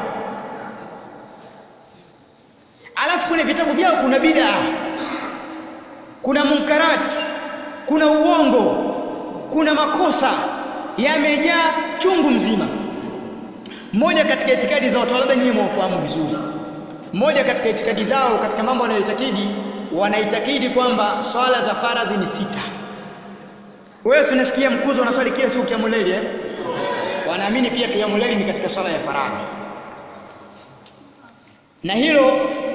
A: Alafu kwenye vitabu vyao kuna bid'a, kuna munkarati, kuna uongo, kuna makosa yamejaa chungu mzima. Mmoja katika itikadi za watu, labda nyinyi mwafahamu vizuri, mmoja katika itikadi zao, katika mambo wanayoitakidi, wanaitakidi kwamba swala za faradhi ni 6. Wewe unasikia mkuzo unaswali kila siku qiyamul layl, wanaamini pia qiyamul layl ni katika swala ya faradhi. Na hilo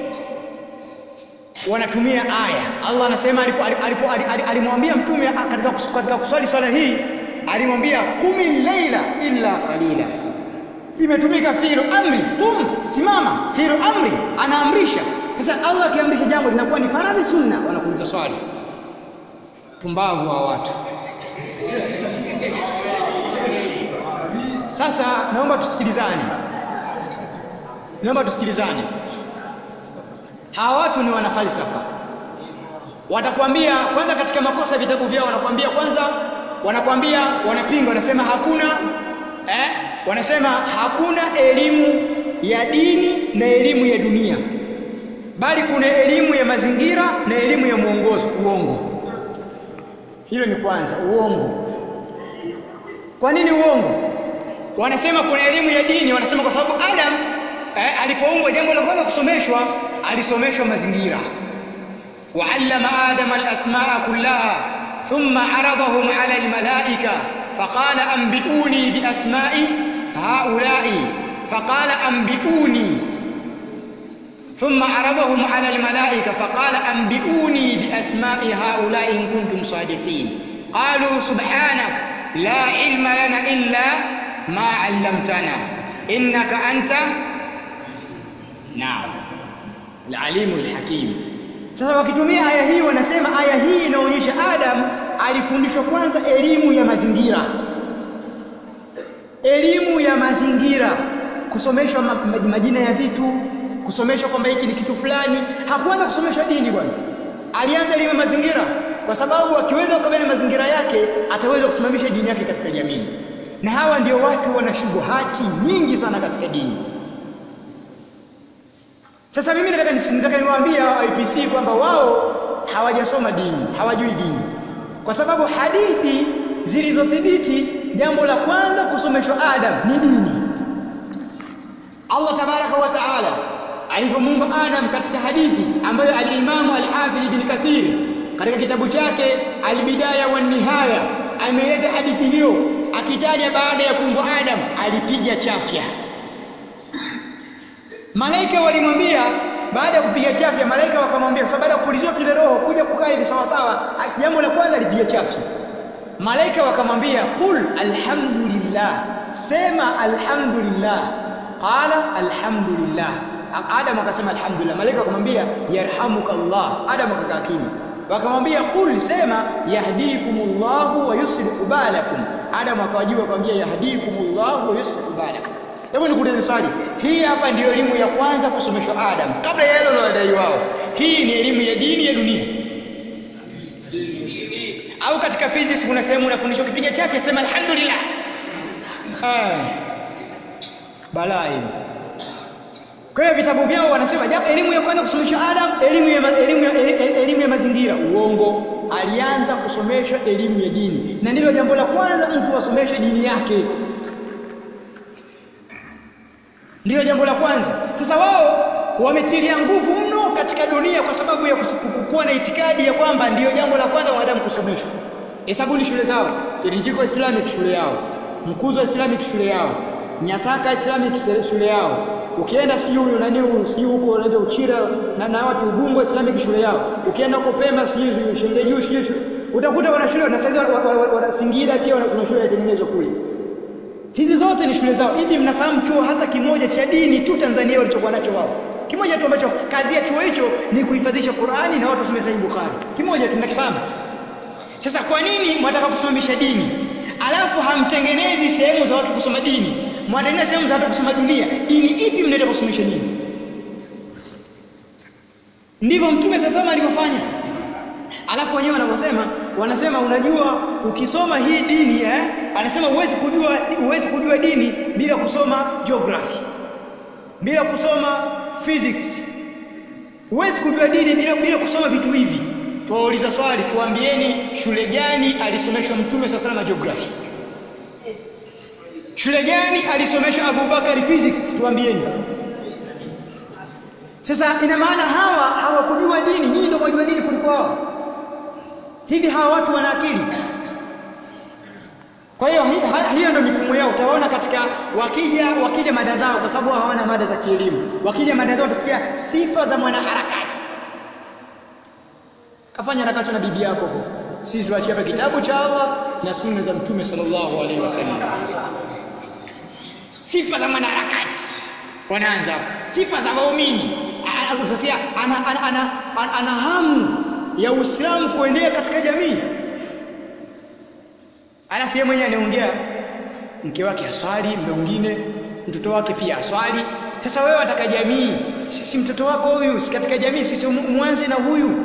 A: wanatumia aya. Allah anasema alimwambia Mtume katika kuswali swala hii, alimwambia qumil layla illa qalila. Imetumika fi'lu amri, qum, simama, fi'lu amri, anaamrisha. Sasa Allah akiamrisha jambo linakuwa ni faradhi sunna, wanakuuliza swali. Pumbavu wa watu. Sasa naomba tusikilizane. Hawa watu ni wana falsafa. Watakwambia kwanza, katika makosa vitabu vyao wanakwambia kwanza, wanapinga, wanasema hakuna elimu ya dini na elimu ya dunia, bali kuna elimu ya mazingira na elimu ya mwongozo. Uongo. Hilo ni kwanza, uongo. Kwa nini uongo? Wanasema kuna elimu ya dini, wanasema kwa sababu Adam alipoumbwa, jambo la kwanza kusomeshwa, alisomeshwa mazingira. Wa'allama Adama al-asma'a kullaha thumma 'aradahum 'ala al-mala'ika faqala anbi'uni bi asma'i ha'ula'i, faqala anbi'uni, thumma 'aradahum 'ala al-mala'ika faqala anbi'uni bi asma'i ha'ula'i in kuntum sadiqin. Qalu subhanak la 'ilma lana illa ma 'allamtana innaka anta al-alimul hakim. Sasa wakitumia aya hii, wanasema aya hii inaonyesha Adam alifundishwa kwanza elimu ya mazingira. Elimu ya mazingira, kusomeshwa majina ya vitu, kusomeshwa kwamba hiki ni kitu fulani. Hakuanza kusomeshwa dini bwana. Alianza elimu ya mazingira kwa sababu akiweza kukabili mazingira yake ataweza kusimamisha dini yake katika jamii. Na hawa ndio watu wana shubuhati nyingi sana katika dini. Sasa mimi nataka niwaambie IPC kwamba wao hawajasoma dini, hawajui dini. Kwa sababu hadithi zilizothibiti, jambo la kwanza kusomeshwa Adam ni dini. Allah tabaraka wa taala alivyomuumba Adam katika hadithi ambayo al-Imam al-Hafidh Ibn Kathir katika kitabu chake Al-Bidaya wan Nihaya ameleta hadithi hiyo akitaja baada ya kuumbwa Adam alipiga chafya. Malaika walimwambia baada ya kupiga chafya, malaika wakamwambia sababu baada ya kupuliziwa kile roho kuja kukaa hivi sawa sawa, jambo la kwanza alipiga chafya. Malaika wakamwambia qul alhamdulillah, sema alhamdulillah. Qala alhamdulillah. Adam akasema alhamdulillah. Malaika wakamwambia yarhamukallah. Adam akakaa kimya. Wakamwambia qul, sema yahdikumullahu wa yuslihu balakum. Adam akawajibu akamwambia yahdikumullahu wa yuslihu balakum. Hebu nikuulize swali. Hii hapa ndio elimu ya kwanza kusomeshwa Adam. Kabla ya yale wanadai wao. Hii ni elimu ya dini ya dunia. Au katika physics kuna sehemu unafundishwa ukipiga chafya sema alhamdulillah. Balaa hili. Kwa hiyo vitabu vyao wanasema elimu ya kwanza kusomeshwa Adam, elimu ya mazingira. Uongo. Alianza kusomeshwa elimu ya dini. Na ndilo jambo la kwanza mtu asomeshwe dini yake. Ndilo jambo la kwanza. Sasa wao wametilia nguvu mno katika dunia kwa sababu ya kuwa na itikadi ya kwamba ndiyo jambo la kwanza wanadamu kusomeshwa. Hesabuni shule zao, Kirinjiko Islamic shule yao, Mkuzo Islamic shule yao, Nyasaka Islamic shule yao. Ukienda sijui huyo nani huyo sijui huko unaweza Uchira na wapi Ubungo Islamic shule yao. Ukienda huko Pemba sijui Shengeju sijui utakuta wana shule na sasa wana Singida pia kuna shule inatengenezwa kule. Hizi zote ni shule zao. Hivi mnafahamu chuo hata kimoja cha dini tu Tanzania walichokuwa nacho wao? Kimoja tu ambacho kazi ya chuo hicho ni kuhifadhisha Qur'ani na watu wasome Sahih Bukhari. Kimoja tunakifahamu. Sasa kwa nini mwataka kusimamisha dini? Alafu hamtengenezi sehemu za watu kusoma dini. Mwatengeneza sehemu za watu kusoma dunia. Dini ipi mnaenda kusomesha dini? Ndivyo Mtume sasa alivyofanya. Alafu wenyewe wanasema unajua ukisoma hii dini anasema huwezi kujua dini bila kusoma geography. Bila kusoma physics. Huwezi kujua dini bila kusoma vitu hivi. Tuwauliza swali, tuambieni shule gani alisomeshwa Mtume sallallahu alayhi geography? Shule gani alisomeshwa Abu Bakari physics? Tuambieni. Sasa ina maana hawakujua dini, nyinyi ndio mwajua dini kuliko wao. Hivi hawa watu wana akili? Kwa hiyo hiyo ndio mifumo yao. Utaona katika wakija mada zao kwa sababu hawana mada za kielimu. Wakija mada zao utasikia sifa za mwanaharakati. Kafanya harakati na bibi yako huko. Sisi tuachie hapa kitabu cha Allah na sunna za Mtume sallallahu alaihi wasallam. Sifa za mwanaharakati. Wanaanza hapo. Sifa za waumini. Utasikia ana hamu ya Uislamu kuenea katika jamii. Alafu yeye mwenyewe anaongea mke wake aswali, mwingine mtoto wake pia aswali. Sasa wewe wataka jamii, si mtoto wako huyu, si katika jamii, sisi muanze na huyu.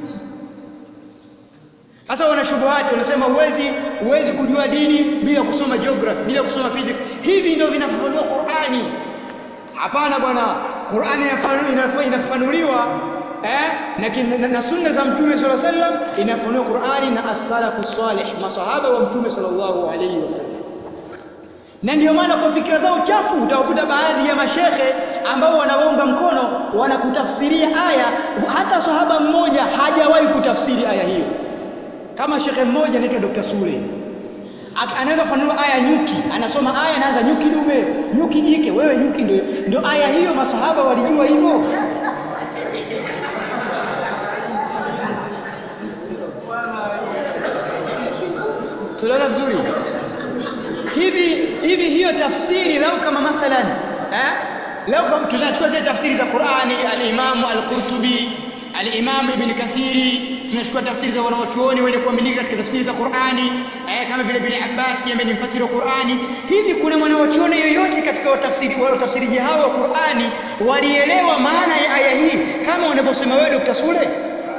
A: Sasa wana shubuhati, wanasema huwezi kujua dini bila kusoma geography, bila kusoma physics. Hivi ndio vinafafanua Qur'ani. Hapana bwana, Qur'ani inafafanuliwa na sunna za Mtume sallallahu alaihi wasallam, inafafanua Qur'ani na as-salafu salih, masahaba wa Mtume sallallahu alaihi wasallam. Na ndio maana kwa fikra zao chafu utakuta baadhi ya mashehe ambao wanawaunga mkono wanakutafsiria aya, hata sahaba mmoja hajawahi kutafsiri aya hiyo. Kama shekhe mmoja anaitwa Dr. Sule. Anaweza kufanua aya nyuki, anasoma aya anaanza nyuki dume, nyuki jike, wewe nyuki ndio aya hiyo, masahaba walijua hivyo. Tunaona vizuri. Hivi hiyo tafsiri lau kama mathalan lau kama tutachukua zile tafsiri za Qur'ani, al-Imam al-Qurtubi, al-Imam Ibn Kathiri, tunachukua tafsiri za wanawachuoni wenye kuaminika katika tafsiri za Qur'ani, kama vile Ibn Abbas ambaye ni mfasiri wa Qur'ani. Hivi kuna mwanawachuoni yoyote katika watafsiriji hao wa Qur'ani walielewa maana ya aya hii kama unavyosema wewe Dr. Sule?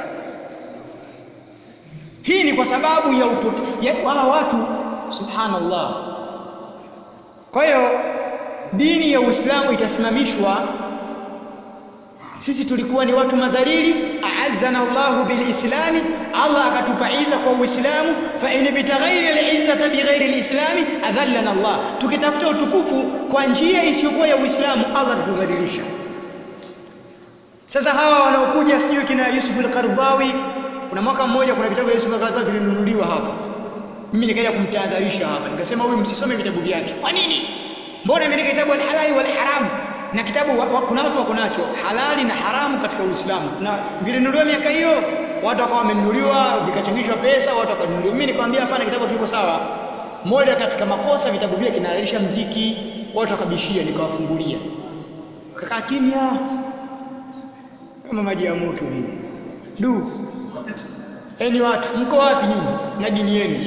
A: Hii ni kwa sababu ya hawa watu, subhanallah. Kwa hiyo dini ya Uislamu itasimamishwa. Sisi tulikuwa ni watu madhalili, a'azzana Allahu bilislami, Allah akatupa izza kwa Uislamu. Fa in bitaghairi al-izzati bighairi al-islami adhallana Allah. Tukitafuta utukufu kwa njia isiyokuwa ya Uislamu, Allah atudhalilisha. Sasa hawa wanaokuja sio kina Yusuf al-Qaradawi, kuna mwaka mmoja kuna kitabu cha Yusuf al-Qaradawi kilinunuliwa hapa. Mimi nikaja kumtahadharisha hapa. Nikasema huyu msisome vitabu vyake. Kwa nini? Mbona mimi kitabu al-halali wal haram na kitabu kuna watu wako nacho halali na haramu katika Uislamu. Na vilinunuliwa miaka hiyo, watu wakawa wamenunuliwa vikachangishwa pesa, watu wakanunuliwa. Mimi nikamwambia hapana, kitabu kiko sawa. Moja katika makosa vitabu vile kinalalisha mziki, watu wakabishia, nikawafungulia. Kakaa kimya kama maji ya moto hivi. Eni watu mko wapi nyinyi na dini yenu?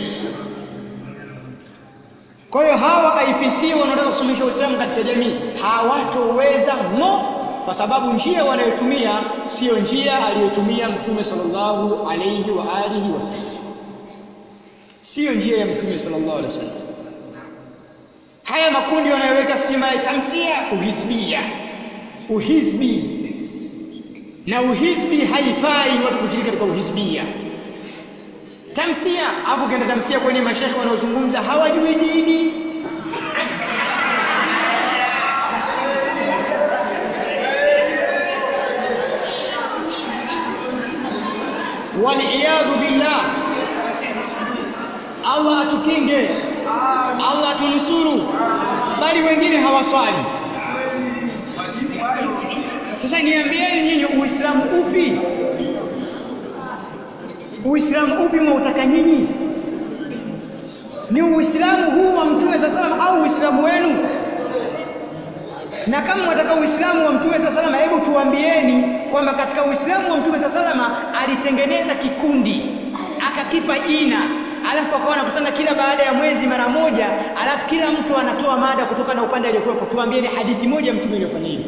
A: Kwa hiyo hawa IPC wanaotaka kusomesha Uislamu katika jamii hawatoweza kwa sababu njia wanayotumia sio njia aliyotumia Mtume sallallahu alayhi wa alihi wasallam. Sio njia ya Mtume sallallahu alayhi wasallam. Haya makundi wanayoweka sima tamsia uhizbi. Na uhizbi haifai watu kushiriki katika uhizbia. Tamsia, afu kenda tamsia kwenye mashekhe wanaozungumza hawajui dini. Waliyadhu billah. Allah atukinge, Allah atunusuru, bali wengine hawaswali. Sasa niambieni nyinyi, Uislamu upi? Uislamu upi mnautaka nyinyi? Ni Uislamu huu wa Mtume sallallahu au Uislamu wenu? Na kama mnataka Uislamu wa Mtume sallallahu, hebu tuambieni kwamba katika Uislamu wa Mtume sallallahu alitengeneza kikundi, akakipa jina, alafu akawa anakutana kila baada ya mwezi mara moja, alafu kila mtu anatoa mada kutoka na upande aliyokuwepo. Tuambieni hadithi moja Mtume aliyofanya hivi.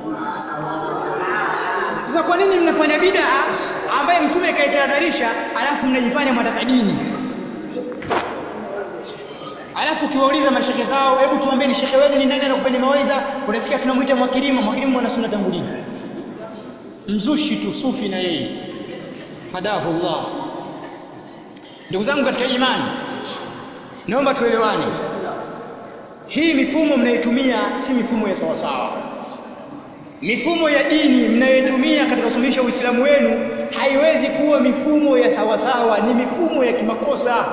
A: Sasa kwa nini mnafanya bid'a ambaye Mtume kaitahadharisha, alafu mnajifanya mnataka dini? Alafu kiwauliza mashehe zao, hebu tuambieni shekhe wenu ni nani anakupeni mawaidha? Unasikia tunamuita Mwakilimu mwana sunna tangu lini? Mzushi tu, sufi na yeye. Hadahu Allah. Ndugu zangu katika imani, naomba tuelewane. Hii mifumo mnayotumia si mifumo ya sawa sawa. Mifumo ya dini mnayotumia katika kusomesha Uislamu wenu haiwezi kuwa mifumo ya sawa sawa, ni mifumo ya kimakosa.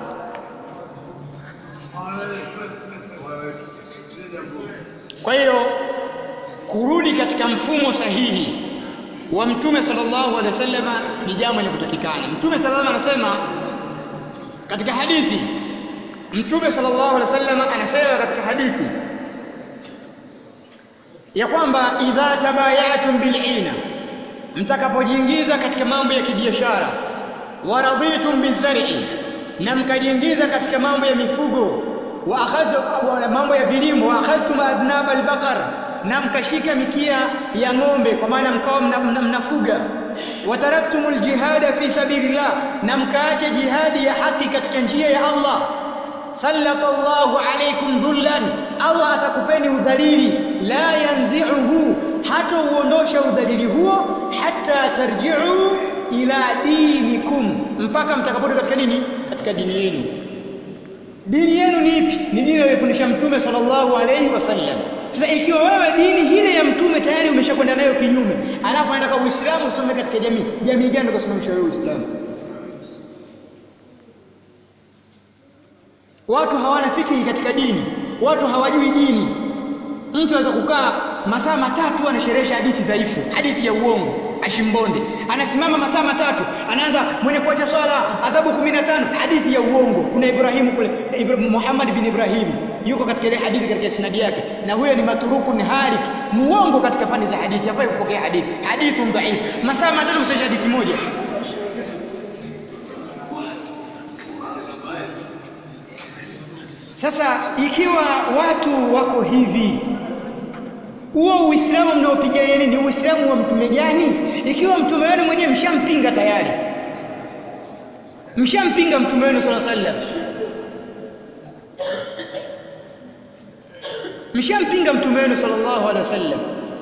A: Kwa hiyo kurudi katika mfumo sahihi wa Mtume sallallahu alaihi wasallam ni jambo linalotakikana. Mtume sallallahu alaihi wasallam katika hadithi, Mtume sallallahu alaihi wasallam anasema katika hadithi ya kwamba idha tabayatum bil'ina, mtakapojiingiza katika mambo ya kibiashara, waraditum bizar'i, na mkajiingiza katika mambo ya mifugo, wa akhadhtum mambo ya vilimo, wa akhadhtum adnab albaqar, na mkashika mikia ya ng'ombe, kwa maana mkao mnafuga, wa taraktumul jihada fi sabilillah, na mkaacha jihadi ya haki katika njia ya Allah, sallallahu alaykum dhullan, Allah atakupeni udhalili, la yanzi'uhu, hata uondosha udhalili huo, hatta tarji'u ila dinikum, mpaka mtakaporudi katika nini? Katika dini yenu. Dini yenu ni ipi? Ni dini aliyofundisha Mtume sallallahu alayhi wasallam. Sasa ikiwa wewe dini ile ya Mtume tayari umeshakwenda nayo kinyume, alafu unaenda kwa Uislamu usome katika jamii gani ukasimamisha wewe Uislamu? Watu hawana fikiri katika dini, watu hawajui dini. Mtu anaweza kukaa masaa matatu anasherehesha hadithi dhaifu, hadithi ya uongo, ashimbonde. Anasimama masaa matatu, anaanza mwenye kuacha swala adhabu 15, hadithi ya uongo. Kuna Ibrahimu kule, Muhammad bin Ibrahim yuko katika ile hadithi katika sinadi yake, na huyo ni maturuku, ni halik, muongo katika fani za hadithi, hafai kupokea hadithi dhaifu. Masaa matatu mshaje hadithi moja. Sasa ikiwa watu wako hivi, huo Uislamu mnaopigania ni Uislamu wa mtume gani? Ikiwa mtume wenu mwenyewe mshampinga tayari, mshampinga mtume wenu sallallahu alaihi wasallam, mshampinga mtume wenu sallallahu alaihi wasallam,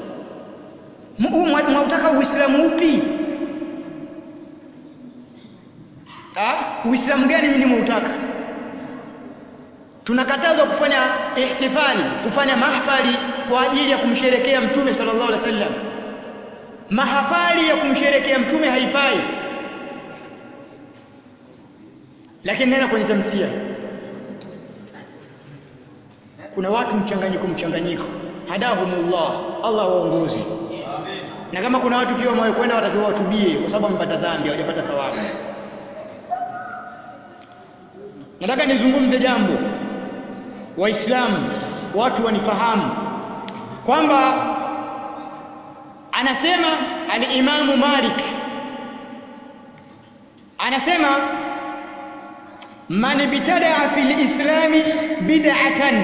A: mnataka Uislamu upi? Uislamu gani nyinyi mnautaka? Tunakatazwa kufanya ihtifali, kufanya mahfali kwa ajili ya kumsherekea Mtume sallallahu alaihi wasallam. mahafali ya kumsherekea mtume haifai. Lakini nena kwenye tamsia, kuna watu mchanganyiko, hadahumullah, Allah waongozi. Na kama kuna watu pia wamekwenda watakiwa watubie, kwa sababu wamepata dhambi, hawajapata thawabu. Nataka nizungumze jambo, Waislamu watu wanifahamu kwamba anasema al-Imamu Malik, anasema man bitadaa fil islami bid'atan,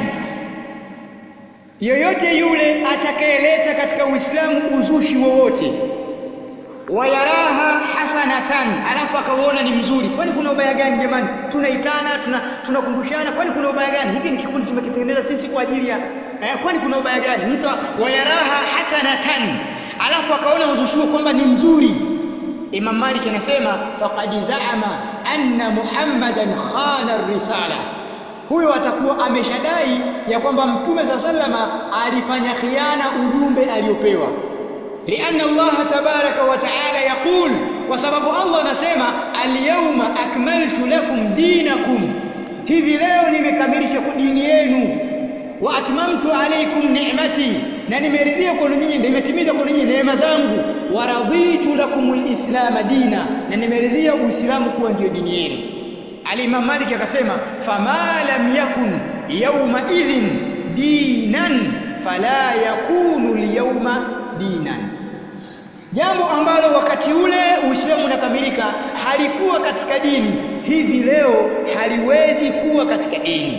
A: yoyote yule atakayeleta katika Uislamu uzushi wowote, wayaraha hasanatan, alafu akaona ni mzuri. Kwani kuna ubaya gani jamani? Tunaitana, tunakumbushana, kwani kuna ubaya gani? Hiki ni kikundi tumekitengeneza sisi kwa ajili ya kwani kuna ubaya gani? Mtu wayaraha hasanatan, alafu akaona uzushi kwamba ni mzuri. Imam Malik anasema faqad zaama anna Muhammadan khana ar-risala, huyo atakuwa ameshadai ya kwamba Mtume sallama alifanya khiana ujumbe aliopewa. Lianna Allah tabaraka wa taala yaqul, kwa sababu Allah anasema al-yawma akmaltu lakum dinakum, hivi leo nimekamilisha dini yenu, wa atmamtu alaykum ni'mati, na nimeridhia kwenu nyinyi, nimetimiza kwenu nyinyi neema zangu, wa raditu lakumul islam dina, na nimeridhia Uislamu kuwa ndio dini yenu. Al-Imam Malik akasema fama lam yakun yawma idhin dinan fala yakunu al-yawma dinan, jambo ambalo wakati ule Uislamu unakamilika halikuwa katika dini, hivi leo haliwezi kuwa katika dini.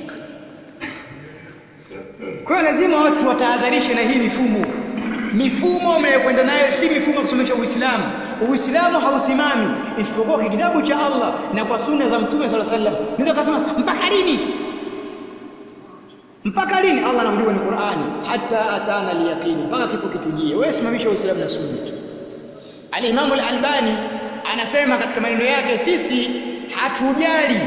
A: Kwa hiyo lazima watu watahadharishe na hii mifumo umekwenda nayo, si mifumo ya kusomesha Uislamu. Uislamu hausimami isipokuwa kwa kitabu cha Allah na kwa sunna za Mtume sallallahu alaihi wasallam. Ndio kasema mpaka lini? Mpaka lini? Allah anakuja kwenye Qur'ani, hatta atana al-yaqin, mpaka kifo kitujie. Wewe simamisha Uislamu na sunna tu. Al-Imam al-Albani anasema katika maneno yake, sisi hatujali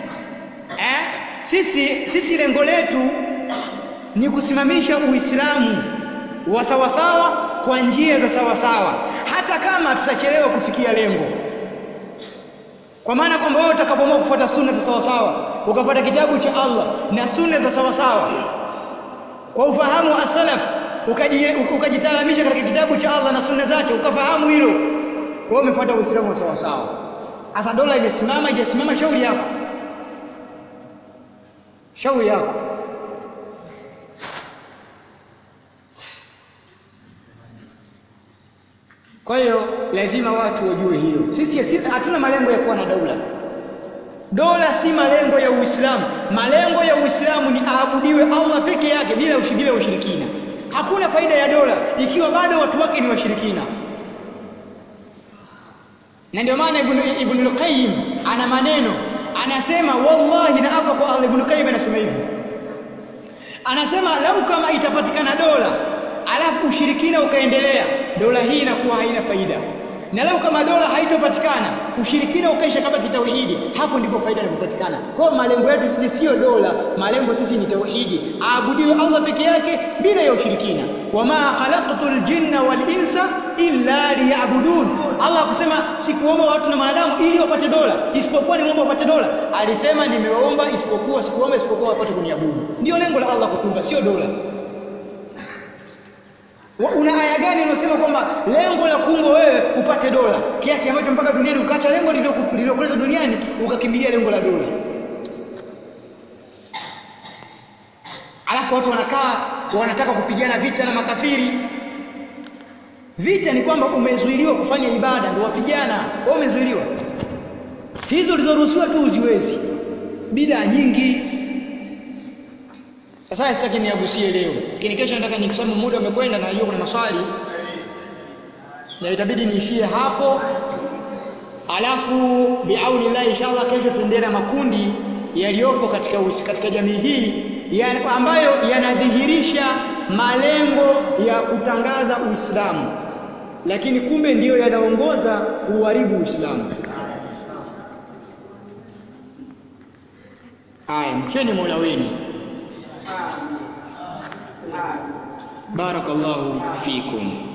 A: sisi lengo letu ni kusimamisha Uislamu wa sawasawa kwa njia za sawasawa, hata kama tutachelewa kufikia lengo. Kwa maana kwamba wewe utakapoamua kufuata sunna za sawasawa, ukafuata kitabu cha Allah na sunna za sawasawa kwa ufahamu wa salaf, ukajitaalamisha katika kitabu cha Allah na sunna zake, ukafahamu hilo, wewe umefuata Uislamu wa sawasawa. Asa dola imesimama ijasimama, shauri yako, shauri yako. Kwa hiyo lazima watu wajue hilo. Sisi hatuna malengo ya kuwa na dola. Dola si malengo ya Uislamu. Malengo ya Uislamu ni aabudiwe Allah peke yake bila ushirikina. Hakuna faida ya dola ikiwa bado watu wake ni washirikina. Na ndio maana Ibn al-Qayyim ana maneno, anasema wallahi, na hapa kwa Allah, Ibn al-Qayyim anasema hivi, anasema lau kama itapatikana dola alafu ushirikina ukaendelea, dola hii inakuwa haina faida. Na leo kama dola haitopatikana, ushirikina ukaisha kama kitauhidi, hapo ndipo faida inapopatikana. Kwa malengo yetu sisi sio dola, malengo sisi ni tauhidi, aabudiwe Allah peke yake bila ya ushirikina. Wama khalaqtul jinna wal insa illa liya'budun. Allah akusema sikuomba watu na wanadamu ili wapate dola, isipokuwa nimeomba wapate dola. Alisema nimewaomba sikuomba isipokuwa wapate kuniabudu. Ndio lengo la Allah kutunga, sio dola. Una aya gani unasema kwamba lengo la kuumba wewe upate dola kiasi ambacho mpaka duniani ukaacha lengo lililokuleta duniani ukakimbilia lengo la dola? Alafu watu wanataka kupigana vita na makafiri. Vita ni kwamba umezuiliwa kufanya ibada ndio wapigana. Wewe umezuiliwa. Hizo ulizoruhusiwa tu uziwezi. Bid'a nyingi. Sasa sitaki niagusie leo. Lakini kesho nataka nikusome, muda umekwenda na hiyo kuna maswali. Na itabidi niishie hapo. Alafu biaunillah inshallah kesho tuendelee na makundi yaliyopo katika jamii hii ambayo yanadhihirisha malengo ya kutangaza Uislamu, lakini kumbe ndiyo yanaongoza kuharibu Uislamu. Aya, mcheni Mola wenu. Barakallahu fikum.